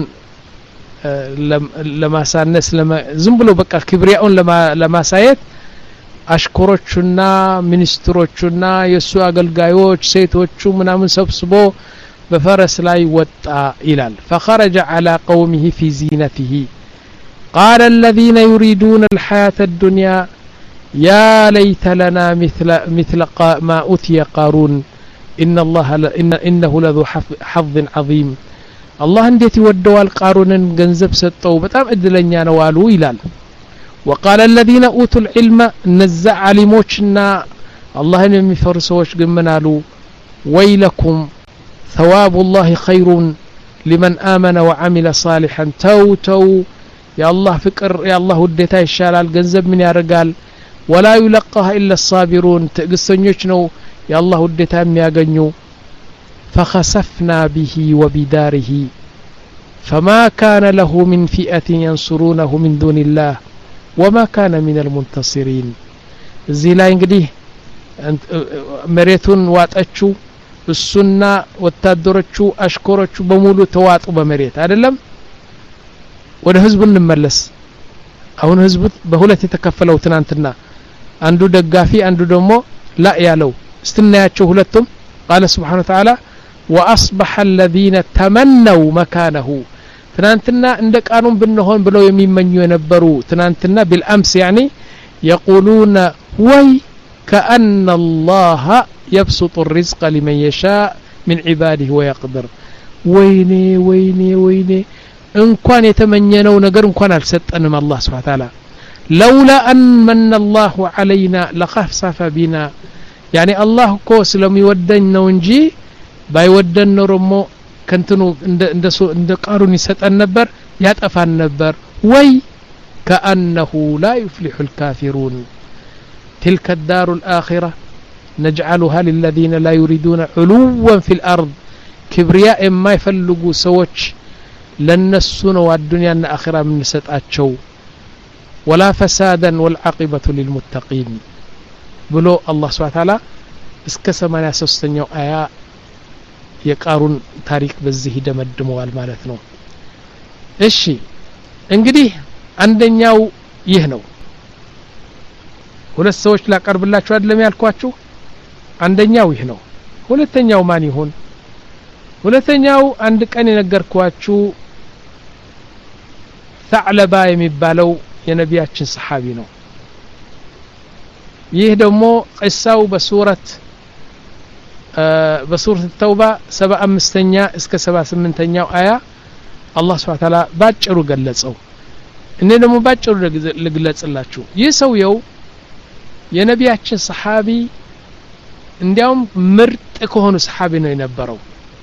لما سانس لما زنبلو بقى كبرياء لما لما سايت أشكروچنا منستروچنا يسوع አገልጋዮች ሴቶቹ ምናምን ሰብስቦ بفرس لا يوطى إلال فخرج على قومه في زينته قال الذين يريدون الحياة الدنيا يا ليت لنا مثل مثل ما أتي قارون إن الله إن إنه لذو حظ عظيم الله انديت يودوا القارون ገንዘብ ሰጠው በጣም እድለኛ ነው አሉ ይላል وقال الذين أوتوا العلم نزع علموچنا اللهን የሚፈሩ ሰዎች ግን ምን አሉ ويلكم ثواب الله خير لمن آمن وعمل صالحا تو تو يا الله فكر يا الله وديتا يشالال ገንዘብ ምን ያረጋል ولا يلقاها إلا الصابرون ትግስተኞች ነው يا الله وديታ የሚያገኙ فخسفنا به وبداره فما كان له من فئة ينصرونه من دون الله وما كان من المنتصرين እዚህ ላይ እንግዲህ መሬቱን ዋጣችሁ እሱና ወታደሮቹ አሽከሮቹ በሙሉ ተዋጡ በመሬት አይደለም ወደ ህዝቡ እንመለስ አሁን ህዝቡ በሁለት የተከፈለው ትናንትና አንዱ ደጋፊ አንዱ ደግሞ ላ ያለው استناያቸው ሁለቱም قال سبحانه وتعالى واصبح الذين تمنوا مكانه ትናንትና እንደ ቃኑን ብንሆን ብለው የሚመኙ የነበሩ ትናንትና بالامس يعني يقولون وي كأن الله يبسط الرزق لمن يشاء من عباده ويقدر ويني ويني ويني ان كان يتمنينو ነገር እንኳን አልሰጠንም الله سبحانه وتعالى لولا ان من الله علينا لخسف بنا يعني الله እኮ ስለሚወደኝ ነው እንጂ ባይወደን ኖሮሞ ከንተኑ እንደ እንደ ቃሩን ይሰጠን ነበር ያጠፋን ነበር ወይ كأنه لا يفلح الكافرون تلك الدار الآخرة نجعلها للذين لا يريدون علوا في الأرض كبرياء ما يفلقوا سوتش لنسون والدنيا الآخرة من ستأتشو ولا فسادا والعاقبة للمتقين بلو الله سبحانه وتعالى اسكسما ناسستنيو آية يقارون تاريخ بزيه دمدموال مالتنو እሺ እንግዲህ አንደኛው ይህ ነው ሁለት ሰዎች ላቀርብላችሁ አይደለም ያልኳችሁ አንደኛው ይህ ነው ሁለተኛው ማን ይሆን ሁለተኛው አንድ ቀን የነገርኳችሁ ثعلባ የሚባለው የነቢያችን ሰሃቢ ነው ይህ ደግሞ ቂሳው በሱረት በሱረት ተውባ ሰባ አምስተኛ እስከ ሰባ ስምንተኛው አያ አላህ Subhanahu Wa Ta'ala ባጭሩ ገለጸው እኔ ደግሞ ባጭሩ ልግለጽላችሁ ይህ ሰውየው የነቢያችን ሰሃቢ እንዲያውም ምርጥ ከሆኑ ሰሃቢ ነው የነበረው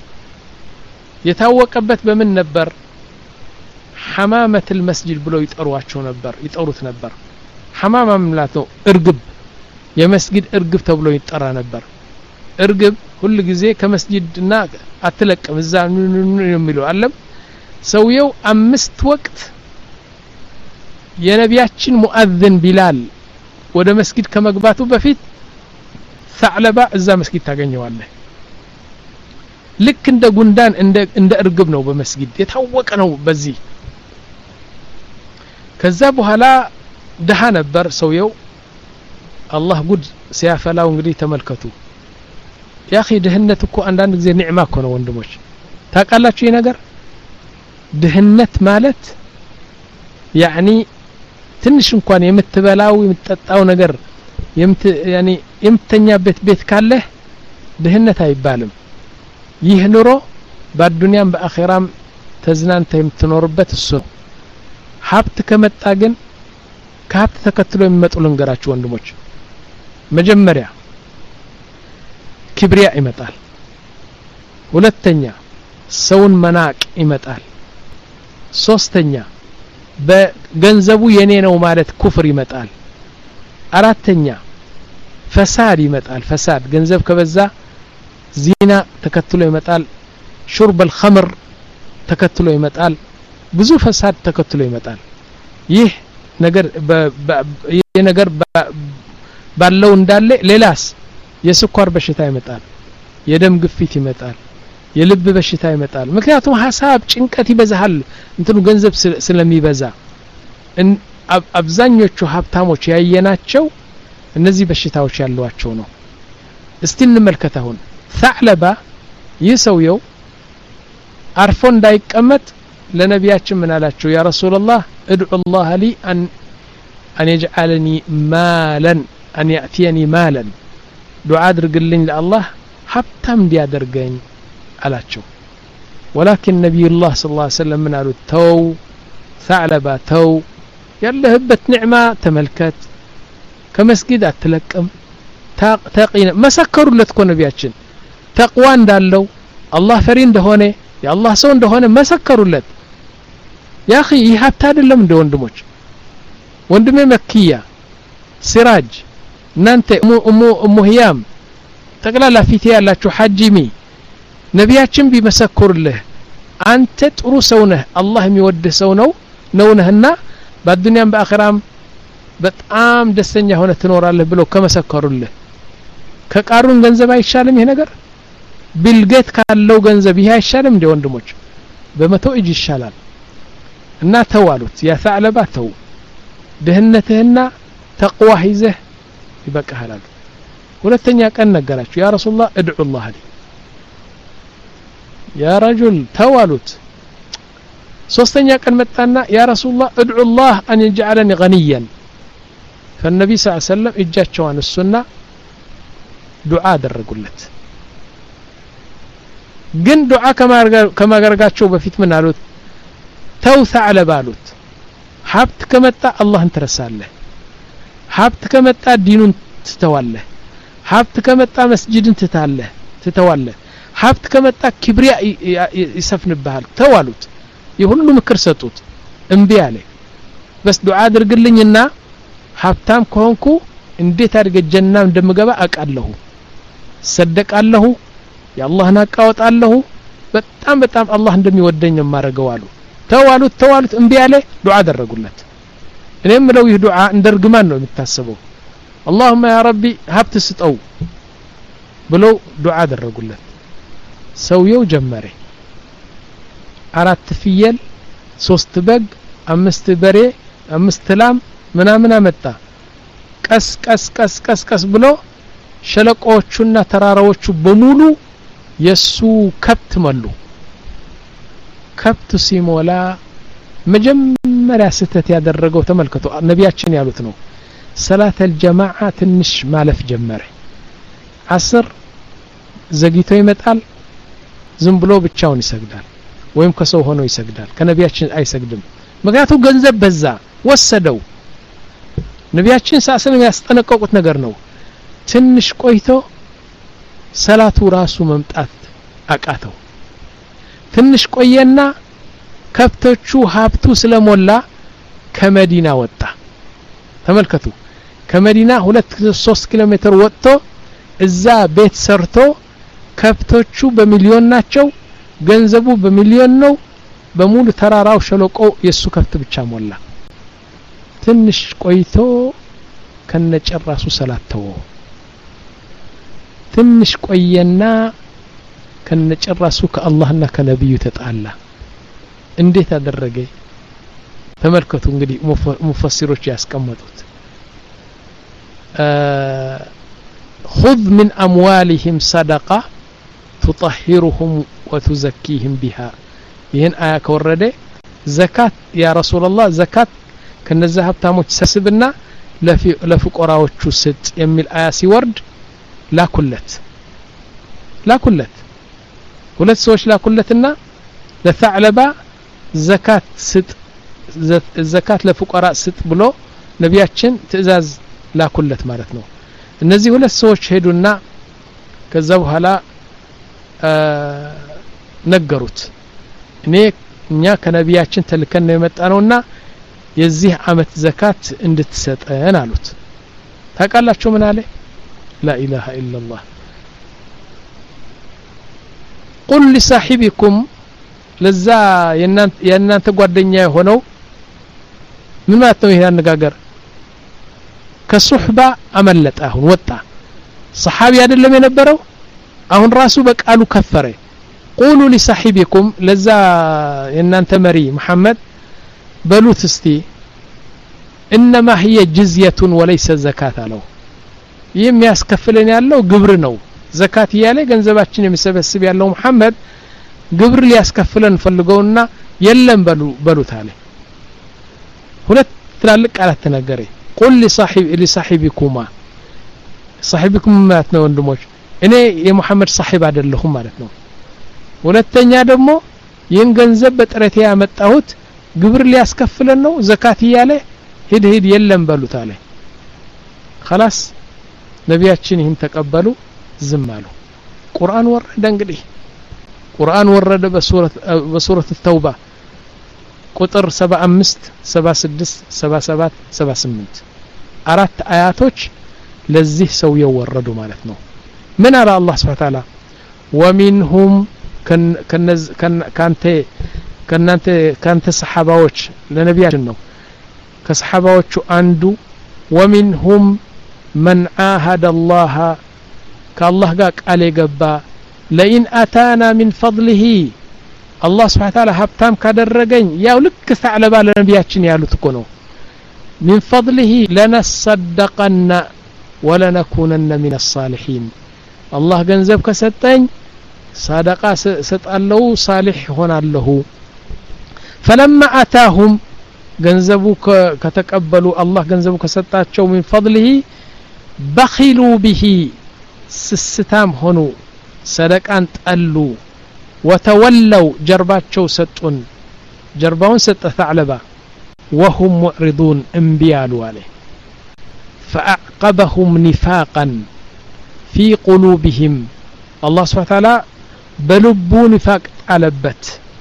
የታወቀበት በምን ነበር حمامة المسجد ብለው ይጠሩዋቸው ነበር ይጠሩት ነበር حمامة ማለት ነው እርግብ የመስጊድ እርግብ ተብሎ ይጠራ ነበር እርግብ ሁሉ ጊዜ ከመስጊድና አትለቅም እዛ የሚሉ አለም ሰውየው አምስት ወቅት የነቢያችን ሙአዝን ቢላል ወደ መስጊድ ከመግባቱ በፊት ثعلባ እዛ መስጊድ ታገኘዋለህ ልክ እንደ ጉንዳን እንደ እንደ እርግብ ነው በመስጊድ የታወቀ ነው በዚህ ከዛ በኋላ ደሃ ነበር ሰውየው አላህ ጉድ ሲያፈላው እንግዲህ ተመልከቱ ያኺ ድህነት እኮ አንዳንድ ጊዜ ኒዕማ እኮ ነው ወንድሞች ታውቃላችሁ ይሄ ነገር ድህነት ማለት ያኒ ትንሽ እንኳን የምትበላው የምትጠጣው ነገር የምት ያኒ የምትተኛበት ቤት ካለ ድህነት አይባልም ይህ ኑሮ በአዱንያም በአኺራም ተዝናንተ የምትኖርበት እሱ ነው ሀብት ከመጣ ግን ከሀብት ተከትሎ የሚመጡ ልንገራችሁ ወንድሞች መጀመሪያ ክብሪያ ይመጣል ሁለተኛ ሰውን መናቅ ይመጣል ሶስተኛ በገንዘቡ የኔ ነው ማለት ኩፍር ይመጣል አራተኛ ፈሳድ ይመጣል ፈሳድ ገንዘብ ከበዛ ዚና ተከትሎ ይመጣል ሹርብ الخمر ተከትሎ ይመጣል ብዙ ፈሳድ ተከትሎ ይመጣል ይህ ነገር ይህ ነገር ባለው እንዳለ ሌላስ የስኳር በሽታ ይመጣል የደም ግፊት ይመጣል የልብ በሽታ ይመጣል ምክንያቱም ሐሳብ ጭንቀት ይበዛል እንትኑ ገንዘብ ስለሚበዛ አብዛኞቹ ሀብታሞች ያየናቸው እነዚህ በሽታዎች ያሏቸው ነው እስቲ እንመልከት አሁን ثعلባ ይሰውየው አርፎ እንዳይቀመጥ ለነቢያችን ምን አላቸው ያ ረሱላህ ادعو الله لي ان ان يجعلني مالا ان ياتيني مالا ዱዓ አድርግልኝ ለአላህ ሀብታም እንዲያደርገኝ አላቸው ولكن نبي الله صلى الله عليه وسلم من قالوا تو ثعلبا تو ያለህበት ኒዕማ ተመልከት ከመስጊድ አትለቅም ታቂና መሰከሩለት እኮ ነቢያችን ተቅዋ እንዳለው አላህ ፈሪ እንደሆነ የአላህ ሰው እንደሆነ መሰከሩለት ያ اخي ይህ ሀብት አይደለም እንደ ወንድሞች ወንድሜ መክያ ሲራጅ እናንተ እሙ እሙ ህያም ጠቅላላ ፊት ያላችሁ ሐጂሚ ነቢያችን ቢመሰክሩልህ አንተ ጥሩ ሰው ነህ አላህ የሚወድህ ሰው ነው ነውነህና በአዱንያም በአኺራም በጣም ደስተኛ ሆነ ትኖራለህ ብለው ከመሰከሩልህ ከቃሩን ገንዘብ አይሻልም ይሄ ነገር ቢልጌት ካለው ገንዘብ ይሄ አይሻልም እንደ ወንድሞች በመቶ እጅ ይሻላል እና ተዋሉት ያ ثعلባ ተው ደህነትህና ተቅዋ ይዘህ ይበቃሃል ሁለተኛ ቀን ነገራችሁ ያ ረሱላህ ادعو الله لي يا رجل ተዋሉት ሶስተኛ ቀን መጣና ያ ረሱላህ ادعو الله ان يجعلني غنيا فالنبي صلى الله عليه وسلم እጃቸውን እሱና ዱዓ አደረጉለት ግን ዱዓ ከማገርጋቸው በፊት ምን አሉት ተው ثعلባ አሉት ሀብት ከመጣ አላህን ትረሳለህ ሀብት ከመጣ ዲኑን ትተዋለህ ሀብት ከመጣ መስጂድን ትታለህ ትተዋለህ ሀብት ከመጣ ክብሪያ ይሰፍንብሃል ተዋሉት የሁሉ ምክር ሰጡት እንቢ አለ በስ ዱዓ አድርግልኝና ሀብታም ከሆንኩ እንዴት አድርገ ጀና እንደምገባ አቃለሁ ሰደቃለሁ ያላህን አቃወጣለሁ በጣም በጣም አላህ እንደሚወደኝ ማረገው አሉ ተዋሉት ተዋሉት እንቢ አለ ዱዓ አደረጉለት እኔም ነው ይህ ዱዓ እንደርግማን ነው የሚታሰበው اللهم يا ربي ሀብት ስጠው ብለው ዱዓ አደረጉለት ሰውየው ጀመረ አራት ፍየል ሶስት በግ አምስት በሬ አምስት ላም ምናምን አመጣ ቀስ ቀስ ቀስ ቀስ ቀስ ብሎ ሸለቆዎቹና ተራራዎቹ በሙሉ የሱ ከብት መሉ ከብት ሲሞላ መጀመሪያ ስተት ያደረገው ተመልከቱ ነቢያችን ያሉት ነው ሰላት الجماعه ትንሽ ማለፍ ጀመረ አስር ዘግይቶ ይመጣል ዝም ብሎ ብቻውን ይሰግዳል ወይም ከሰው ሆኖ ይሰግዳል ከነቢያችን አይሰግድም ምክንያቱም ገንዘብ በዛ ወሰደው ነቢያችን ሳሰለም ያስጠነቀቁት ነገር ነው ትንሽ ቆይቶ ሰላቱ ራሱ መምጣት አቃተው ትንሽ ቆየና ከብቶቹ ሀብቱ ስለሞላ ከመዲና ወጣ ተመልከቱ ከመዲና ሁለት ሶስት ኪሎ ሜትር ወጥቶ እዛ ቤት ሰርቶ ከብቶቹ በሚሊዮን ናቸው ገንዘቡ በሚሊዮን ነው በሙሉ ተራራው ሸለቆ የሱ ከብት ብቻ ሞላ ትንሽ ቆይቶ ከነጨራሱ ሰላት ተወ ትንሽ ቆየና ከነጨራሱ ከአላህና ከነብዩ ተጣላ እንዴት አደረገ ተመልከቱ እንግዲህ ሙፈሲሮች ያስቀመጡት خذ من أموالهم صدقة تطهرهم وتزكيهم بها ይህን አያ ከወረደ ዘካት ያ ረሱላህ ዘካት ከነዛ ሀብታሞች ሰብስብና ለፍቆራዎቹ ስጥ የሚል አያ ሲወርድ ላኩለት ላኩለት ሁለት ሰዎች ላኩለትና ለثعلبة ዘካት ስጥ ዘካት ለፍቆራ ስጥ ብሎ ነቢያችን ትእዛዝ ላኩለት ማለት ነው እነዚህ ሁለት ሰዎች ሄዱና ከዛ በኋላ ነገሩት እኔ እኛ ከነቢያችን ተልከን ነው የመጣነውና የዚህ አመት ዘካት እንድትሰጠን አሉት ታቃላችሁ ምን አለ لا اله الا الله قل لصاحبكم ለዛ የናንተ ጓደኛ የሆነው ምን ማለት ነው ይሄ አነጋገር ከሱህባ አመለጠ አሁን ወጣ ሰሃቢ አይደለም የነበረው አሁን ራሱ በቃሉ ከፈረ قولوا لصاحبكم ለዛ የናንተ መሪ መሐመድ በሉት እስቲ انما هي جزيه وليس زكاه አለው የሚያስከፍለን ያለው ግብር ነው ዘካት ያለ ገንዘባችን የሚሰበስብ ያለው መሐመድ ግብር ሊያስከፍለን ፈልገውና የለም በሉ በሉት አለ ሁለት ትላልቅ ቃላት ተነገረ قل لصاحب لصاحبكما صاحبكم ማለት ነው ወንድሞች እኔ የመሐመድ صاحب አይደለሁም ማለት ነው ሁለተኛ ደግሞ ይህን ገንዘብ በጥረቴ ያመጣሁት ግብር ሊያስከፍለን ነው ዘካት ያለ ሂድ ሂድ የለም በሉት አለ خلاص ነቢያችን ይህን ተቀበሉ ዝም አሉ ቁርአን ወረደ እንግዲህ ቁርአን ወረደ በሱረት በሱረት التوبة ቁጥር ሰባ አምስት ሰባ ስድስት ሰባ ሰባት ሰባ ስምንት አራት አያቶች ለዚህ ሰው የወረዱ ማለት ነው ምን አለ አላህ Subhanahu Wa Ta'ala ومنهم ከነዝ ካንተ ከናንተ ካንተ ሰሃባዎች ለነቢያችን ነው ከሰሃባዎቹ አንዱ ومنهم من عاهد الله كالله قال يغبا لئن اتانا من فضله الله سبحانه وتعالى هبتام ካደረገኝ ያው ልክ ثعلب ለነቢያችን ያሉት እኮ ነው من فضله لنصدقن ولنكونن من الصالحين الله ገንዘብ ከሰጠኝ صدقه ሰጣለው صالح ሆናለሁ فلما اتاهم ገንዘቡ ከተቀበሉ الله ገንዘቡ ከሰጣቸው من فضله بخلوا به ስስታም ሆኑ ሰደቃን ጠሉ وتولوا جرباቸው ሰጡን ጀርባውን ሰጠ ثعلبة وهم معرضون انبيالوا عليه فأعقبهم نفاقا في قلوبهم الله سبحانه وتعالى بلبوا نفاق علبت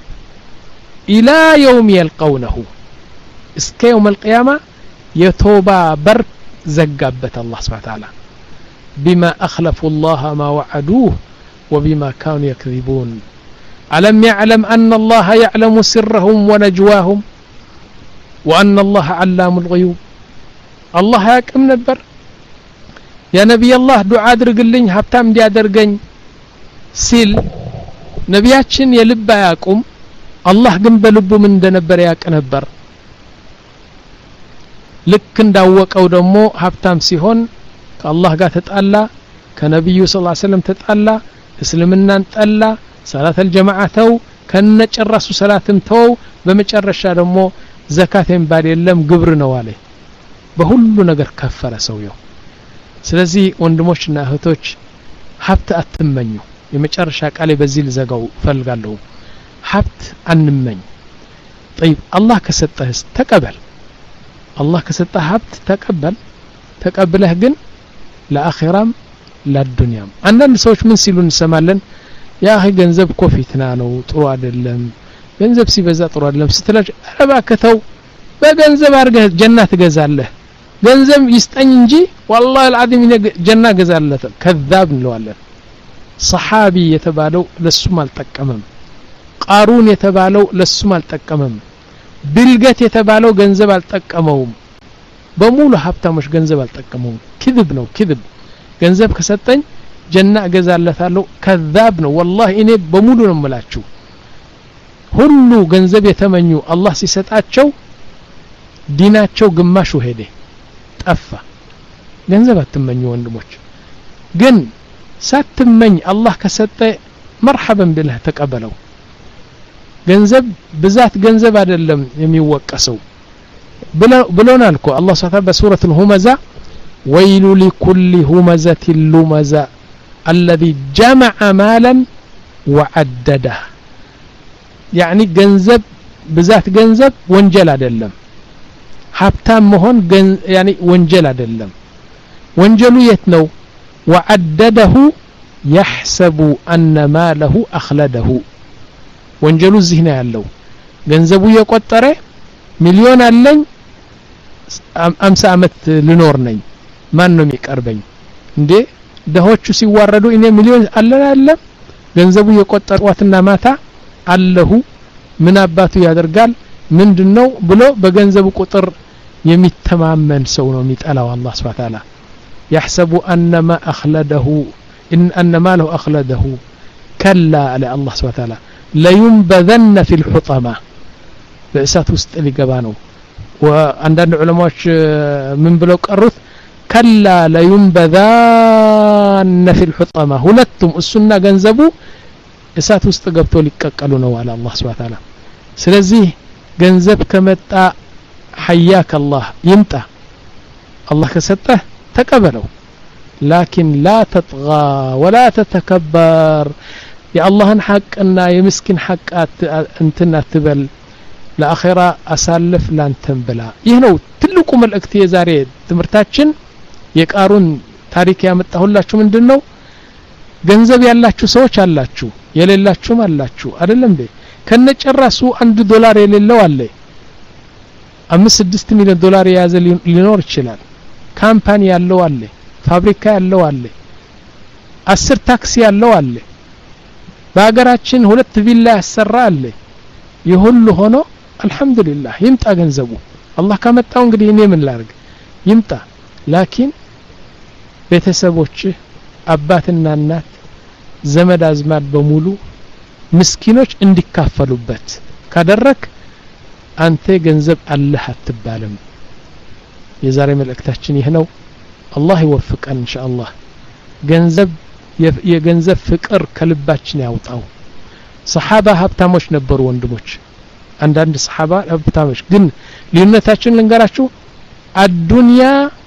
إلى يوم يلقونه اسك يوم القيامة يتوبا بر زقابت الله سبحانه وتعالى بما أخلفوا الله ما وعدوه وبما كانوا يكذبون ألم يعلم أن الله يعلم سرهم ونجواهم وأن الله علام الغيوب الله يكم نبر يا نبي الله دعاء درقلين هبتام دي أدرقين سيل نبياتشن يلب ياكم الله قم بلبو من دنبر ياك نبر لكن داوك أو دمو هبتام سيهون كالله قاتت ألا ከነብዩ ሰለላሁ ዐለይሂ ወሰለም ተጣላ እስልምናን ጠላ ሰላት الجماعه ተው ከነጨራሱ ሰላትም ተው በመጨረሻ ደግሞ ዘካት የሚባል የለም ግብር ነው አለ በሁሉ ነገር ከፈረ ሰውየው ስለዚህ ወንድሞችና እህቶች ሀብት አትመኙ የመጨረሻ ቃሌ በዚህ ልዘጋው ፈልጋለሁ ሀብት አንመኝ طيب الله ከሰጠህስ ተቀበል الله ከሰጠህ ሀብት ተቀበል ተቀበለህ ግን ለአኺራም ለዱንያም አንዳንድ ሰዎች ምን ሲሉ እንሰማለን ያ አኺ ገንዘብ ኮፊትና ነው ጥሩ አይደለም ገንዘብ ሲበዛ ጥሩ አይደለም ስትላጭ አረባከተው በገንዘብ አርገህ ጀነት ገዛለህ ገንዘብ ይስጠኝ እንጂ والله العظيم ጀና ገዛለህ ከذاب እንለዋለን صحابي የተባለው ለሱም አልጠቀመም ቃሩን የተባለው ለሱም አልጠቀመም ቢልገት የተባለው ገንዘብ አልጠቀመውም በሙሉ ሀብታሞች ገንዘብ አልጠቀመውም كذب ነው كذب ገንዘብ ከሰጠኝ ጀና ገዛለታለሁ ከذاب ነው والله እኔ በሙሉ ነው የምላችሁ ሁሉ ገንዘብ የተመኙ አላህ ሲሰጣቸው ዲናቸው ግማሹ ሄደ ጠፋ ገንዘብ አትመኙ ወንድሞች ግን ሳትመኝ አላህ ከሰጠ مرحبا بالله ተቀበለው ገንዘብ ብዛት ገንዘብ አይደለም የሚወቀሰው ብሎናል እኮ አላህ Subhanahu በሱረቱ الهمزة ويل لكل همزة لمزة الذي جمع مالا وعدده يعني ገንዘብ ብዛት ገንዘብ ወንጀል አይደለም ሀብታም መሆን يعني ወንጀል አይደለም ወንጀሉ የት ነው وعدده يحسب أن ماله أخلده ወንጀሉ እዚህ ነው ያለው ገንዘቡ የቆጠረ ሚሊዮን አለኝ አምሳ አመት ልኖር ነኝ ማን ነው የሚቀርበኝ እንዴ ደሆቹ ሲዋረዱ እኔ ሚሊዮን አለና አለ ገንዘቡ የቆጠረዋትና ማታ አለሁ ምን አባቱ ያደርጋል ምንድነው ብሎ በገንዘቡ ቁጥር የሚተማመን ሰው ነው የሚጠላው አላህ Subhanahu Ta'ala يحسب أن ما أخلده إن أن ماله أخلده كلا على الله سبحانه وتعالى لا ينبذن في الحطمة بأسات وسط اللي جبانه وعندنا علماء من بلوك الرث كلا لا ينبذن في الحطمة هلتم السنة جنزبوا أسات وسط جبتوا لك قالوا على الله سبحانه وتعالى سلزيه جنزب كمتا حياك الله يمتى الله كسته تقبلوا لكن لا تطغى ولا تتكبر يا الله حقنا يمسكن حق انتنا تبل لاخره اسالف لانتن بلا ይሄው ትልቁ መልእክት የዛሬ ትምርታችን የቃሩን ታሪክ ያመጣሁላችሁ ምንድነው ገንዘብ ያላችሁ ሰዎች አላችሁ የሌላችሁም አላችሁ አይደለም እንዴ ከነጨራሱ አንድ ዶላር የሌለው አለ አምስት ስድስት ሚሊዮን ዶላር የያዘ ሊኖር ይችላል ካምፓኒ ያለው አለ ፋብሪካ ያለው አለ አስር ታክሲ ያለው አለ በአገራችን ሁለት ቪላ ያሰራ አለ ይሁሉ ሆኖ አልহামዱሊላህ ይምጣ ገንዘቡ አላህ ካመጣው እንግዲህ እኔ ምን ላርግ ይምጣ ላኪን ቤተሰቦች አባትና እናት ዘመድ አዝማድ በሙሉ ምስኪኖች እንዲካፈሉበት ካደረክ አንተ ገንዘብ አለህ አትባልም የዛሬ መልእክታችን ይሄ ነው አላህ ይወፍቀን ኢንሻአላህ ገንዘብ የገንዘብ ፍቅር ከልባችን ያውጣው ሰሃባ ሀብታሞች ነበሩ ወንድሞች አንዳንድ ሰሃባ ሀብታሞች ግን ልዩነታችን ልንገራችሁ አዱንያ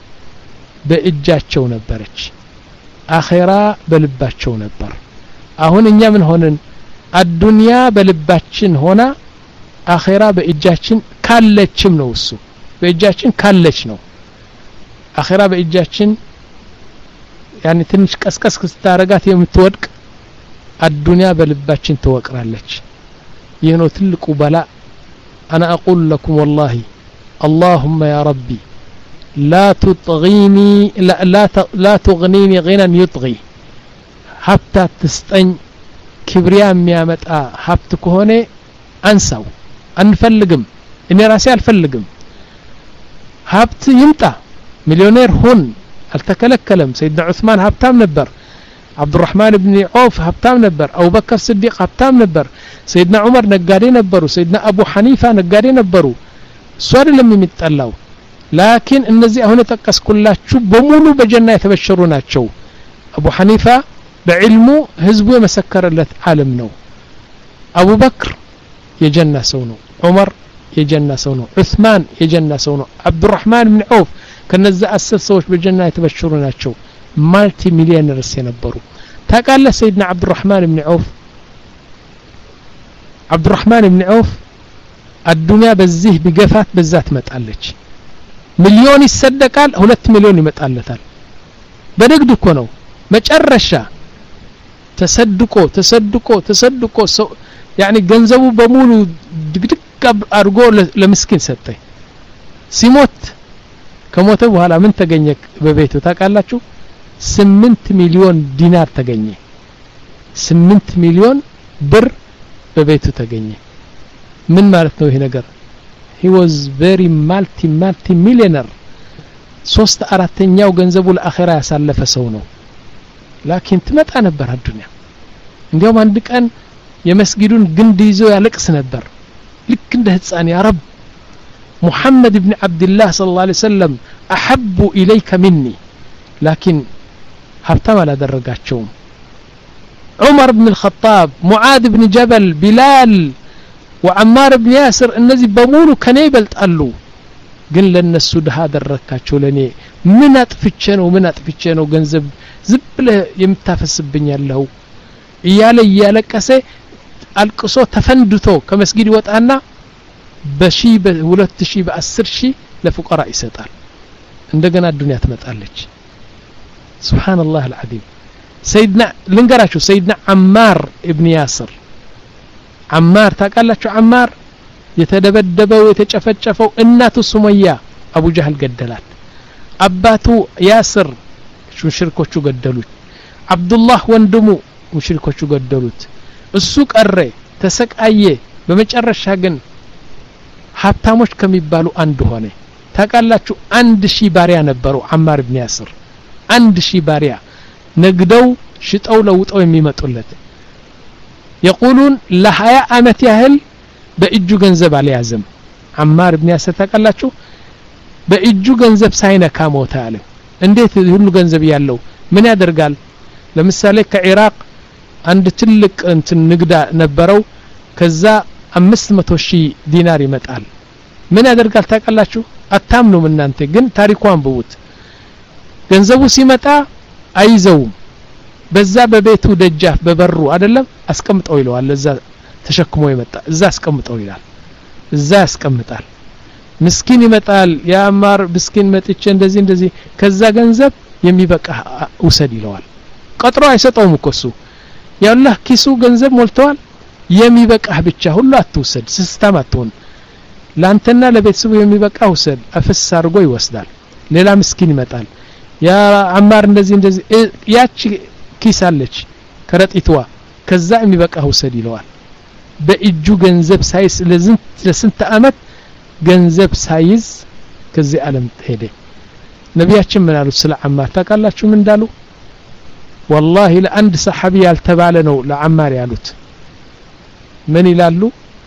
በእጃቸው ነበረች አኺራ በልባቸው ነበር አሁን እኛ ምን ሆነን አዱንያ በልባችን ሆና አኺራ በእጃችን ካለችም ነው እሱ በእጃችን ካለች ነው አኺራ በእጃችን يعني ትንሽ ቀስቀስ ክስታረጋት የምትወድቅ አዱንያ በልባችን ተወቅራለች ይህ ነው ትልቁ በላ انا اقول لكم والله اللهم يا ربي لا تطغيني لا لا, لا تغنيني غنى يطغي حتى تستن كبريا የሚያመጣ ሀብት ከሆነ አንሳው አንፈልግም እኔ ራሴ አልፈልግም ሀብት ይምጣ ሚሊዮኔር ሁን አልተከለከለም سيدنا عثمان ሀብታም ነበር عبد الرحمن بن عوف ሀብታም ነበር أبو بكر الصديق ሀብታም ነበር سيدنا عمر ነጋዴ ነበሩ سيدنا أبو حنيفة ነጋዴ ነበሩ እሱ አይደለም የሚጠላው ላኪን እነዚህ አሁን ተቀስኩላችሁ በሙሉ በጀና የተበሸሩ ናቸው أبو حنيفة بعلمه هزبه مسكرلت عالم نو أبو بكر يجنى سونو عمر يجنى سونو عثمان يجنى سونو عبد الرحمن بن عوف كنزا أسس سوش بالجنة يتبشروناتشو مالتي مليونيرس ينبروا تقال سيدنا عبد الرحمن بن عوف عبد الرحمن بن عوف الدنيا بزيه بقفات بزات متقالج مليون يصدقال ሁለት ሚሊዮን ይመጣለታል በንግድ እኮ ነው መጨረሻ ተሰድቆ ተሰድቆ ተሰድቆ يعني ገንዘቡ በሙሉ ድግድግ አድርጎ ለምስኪን ሰጠ ሲሞት ከሞተ በኋላ ምን ተገኘ በቤቱ ታውቃላችሁ ስምንት ሚሊዮን ዲናር ተገኘ ስምንት ሚሊዮን ብር በቤቱ ተገኘ ምን ማለት ነው ይሄ ነገር he was very multi multi millionaire ሶስት አራተኛው ገንዘቡ ለአኺራ ያሳለፈ ሰው ነው ላኪን ትመጣ ነበር አዱንያ እንዲያውም አንድ ቀን የመስጊዱን ግንድ ይዞ ያለቅስ ነበር ልክ እንደ ህፃን ያ ረብ محمد بن عبد الله صلى الله عليه وسلم أحب إليك مني لكن هبتم على درجاتهم عمر بن الخطاب معاذ بن جبل بلال وعمار بن ياسر النزي بمولو كنيبل تقلو قل لنا السود هذا الركاتشو لني من أطفشنو من أطفشنو جنزب زبله يمتافس بني الله إيالي إيالك كسي القصو تفندتو كمسجد وطعنا بشي بولت شي بأسر شي لفقراء يسطال عندنا الدنيا تمطالج سبحان الله العظيم سيدنا لنقراشو سيدنا عمار ابن ياسر عمار تاقالاتشو عمار يتدبدبو يتጨፈጨፈው እናቱ ሱመያ አቡ ጀህል ገደላት አባቱ ያስር ሙሽሪኮቹ ገደሉት አብዱላህ ወንድሙ ሙሽሪኮቹ ገደሉት እሱ ቀረ ተሰቃየ በመጨረሻ ግን ሀብታሞች ከሚባሉ አንድ ሆነ ታቃላችሁ አንድ ሺህ ባሪያ ነበሩ አማር ኢብኑ ያስር አንድ ሺህ ባሪያ ነግደው ሽጠው ለውጠው የሚመጡለት يقولون لهايا አመት ያህል በእጁ ገንዘብ አልያዘም አማር ኢብኑ ያስር ታቃላችሁ በእጁ ገንዘብ ሳይነካ ሞተ አለ እንዴት ሁሉ ገንዘብ ያለው ምን ያደርጋል ለምሳሌ ከኢራቅ አንድ ትልቅ እንትን ንግዳ ነበረው ከዛ አምስት መቶ ሺህ ዲናር ይመጣል ምን ያደርጋል ታቃላችሁ አታምኑም እናንተ ግን ታሪኳን በውት ገንዘቡ ሲመጣ አይዘውም በዛ በቤቱ ደጃፍ በበሩ አይደለም አስቀምጠው ይለዋል ለዛ ተሸክሞ ይመጣ እዛ አስቀምጠው ይላል እዛ ያስቀምጣል ምስኪን ይመጣል ያማር ምስኪን መጥቼ እንደዚህ እንደዚህ ከዛ ገንዘብ የሚበቃ ውሰድ ይለዋል ቀጥሮ አይሰጠውም እኮ እሱ ያላህ ኪሱ ገንዘብ ሞልቷል የሚበቃህ ብቻ ሁሉ አትውሰድ ሲስተም አትሆን ላንተና ለቤተሰቡ የሚበቃ ውሰድ አፍስ አድርጎ ይወስዳል ሌላ ምስኪን ይመጣል ያ አማር እንደዚህ እንደዚህ ያቺ ኪስ አለች ከረጢቷ ከዛ የሚበቃ ውሰድ ይለዋል በእጁ ገንዘብ ሳይስ ለዝንት ለስንት አመት ገንዘብ ሳይዝ ከዚህ ዓለም ሄደ ነብያችን ምን አሉ ስለ አማር ታውቃላችሁ ምን እንዳሉ والله ለአንድ ሰሐቢ ያልተባለ ነው ለአማር ያሉት من ይላሉ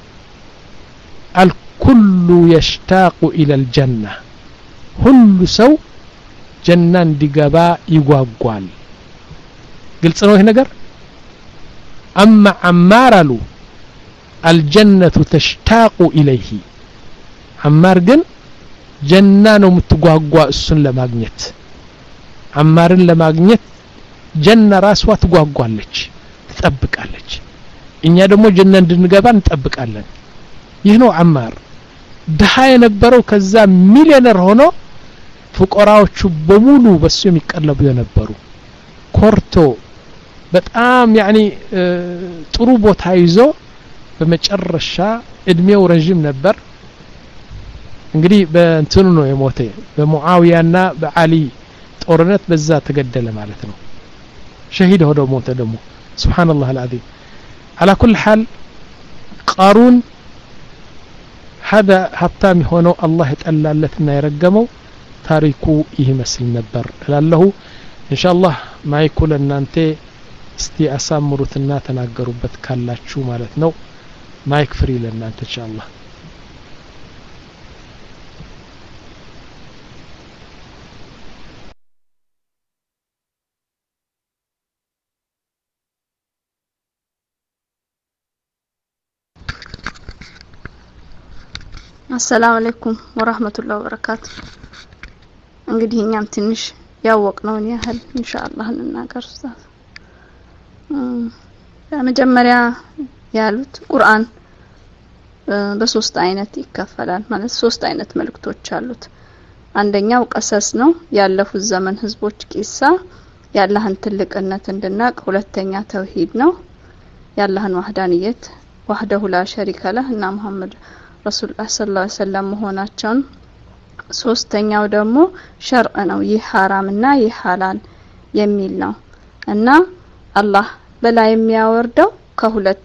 الكل يشتاق الى الجنه ሁሉ ሰው ጀና እንዲገባ ይጓጓል ግልጽ ነው ይሄ ነገር اما عمار አሉ الجنه تشتاق اليه عمار ግን ጀና ነው የምትጓጓ እሱን ለማግኘት አማርን ለማግኘት ጀና ራስዋ ትጓጓለች ትጠብቃለች እኛ ደግሞ ጀና እንድንገባ እንጠብቃለን ይህ ነው አማር ደሃ የነበረው ከዛ ሚሊዮነር ሆኖ ፍቆራዎቹ በሙሉ በሱ የሚቀለቡ የነበሩ ኮርቶ በጣም ያኒ ጥሩ ቦታ ይዞ በመጨረሻ እድሜው ረጅም ነበር እንግዲህ በእንትኑ ነው የሞተ በሙአዊያና በአሊ ጦርነት በዛ ተገደለ ማለት ነው ሸሂድ ሆኖ ሞተ ደግሞ ሱብሃንአላህ العظيم على كل حال قارون هذا حتى هونو الله يتقللتنا يرجمو تاريخو يመስል ነበር እላለሁ ኢንሻአላህ ማይኩል እናንተ እስቲ አሳምሩትና ተናገሩበት ካላችሁ ማለት ነው ማይክ ፍሪ ለእናንተ ኢንሻአላህ السلام عليكم ورحمة الله وبركاته እንግዲህ እኛም ትንሽ ያወቅነውን ያህል ኢንሻአላህ እንናገር ኡስታዝ በመጀመሪያ ያሉት ቁርአን በሶስት አይነት ይከፈላል ማለት ሶስት አይነት መልእክቶች አሉት አንደኛው ቀሰስ ነው ያለፉት ዘመን ህዝቦች ቂሳ ያላህን ትልቅነት እንድናቅ ሁለተኛ ተውሂድ ነው ያላህን ወህዳንየት ወህደሁ ላ ሸሪከ ለህ እና መሐመድ ረሱላህ ሰለላሁ ዐለይሂ ወሰለም መሆናቸውን ሶስተኛው ደግሞ ሸርዕ ነው ይህ ሐራምና ይህ ሐላል የሚል ነው እና አላህ በላይ የሚያወርደው ከሁለት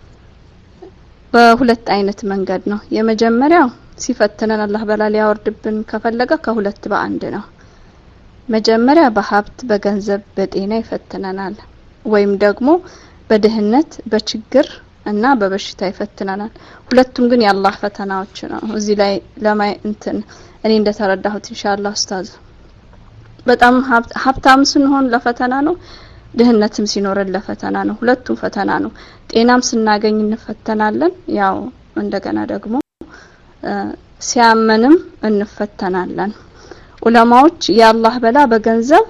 በሁለት አይነት መንገድ ነው የመጀመሪያው ሲፈትነን አላህ በላይ ያወርድብን ከፈለገ ከሁለት በአንድ ነው መጀመሪያ በሀብት በገንዘብ በጤና ይፈትነናል ወይም ደግሞ በድህነት በችግር እና በበሽታ ይፈትነናል ሁለቱም ግን የአላህ ፈተናዎች ነው እዚህ ላይ ለማይ እንትን እኔ እንደተረዳሁት ኢንሻአላህ ኡስታዝ በጣም ሀብታም ስንሆን ለፈተና ነው ድህነትም ሲኖረን ለፈተና ነው ሁለቱም ፈተና ነው ጤናም ስናገኝ እንፈተናለን ያው እንደገና ደግሞ ሲያመንም እንፈተናለን ዑለማዎች የአላህ በላ በገንዘብ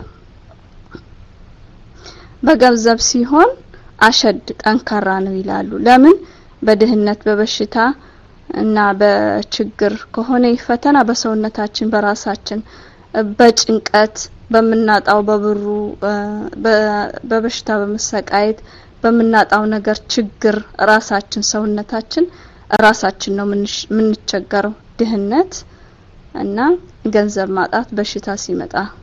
በገንዘብ ሲሆን አሸድ ጠንካራ ነው ይላሉ ለምን በድህነት በበሽታ እና በችግር ከሆነ ይፈተና በሰውነታችን በራሳችን በጭንቀት በመናጣው በብሩ በበሽታ በመሰቃየት በመናጣው ነገር ችግር ራሳችን ሰውነታችን ራሳችን ነው ምን ቸገረው ድህነት እና ገንዘብ ማጣት በሽታ ሲመጣ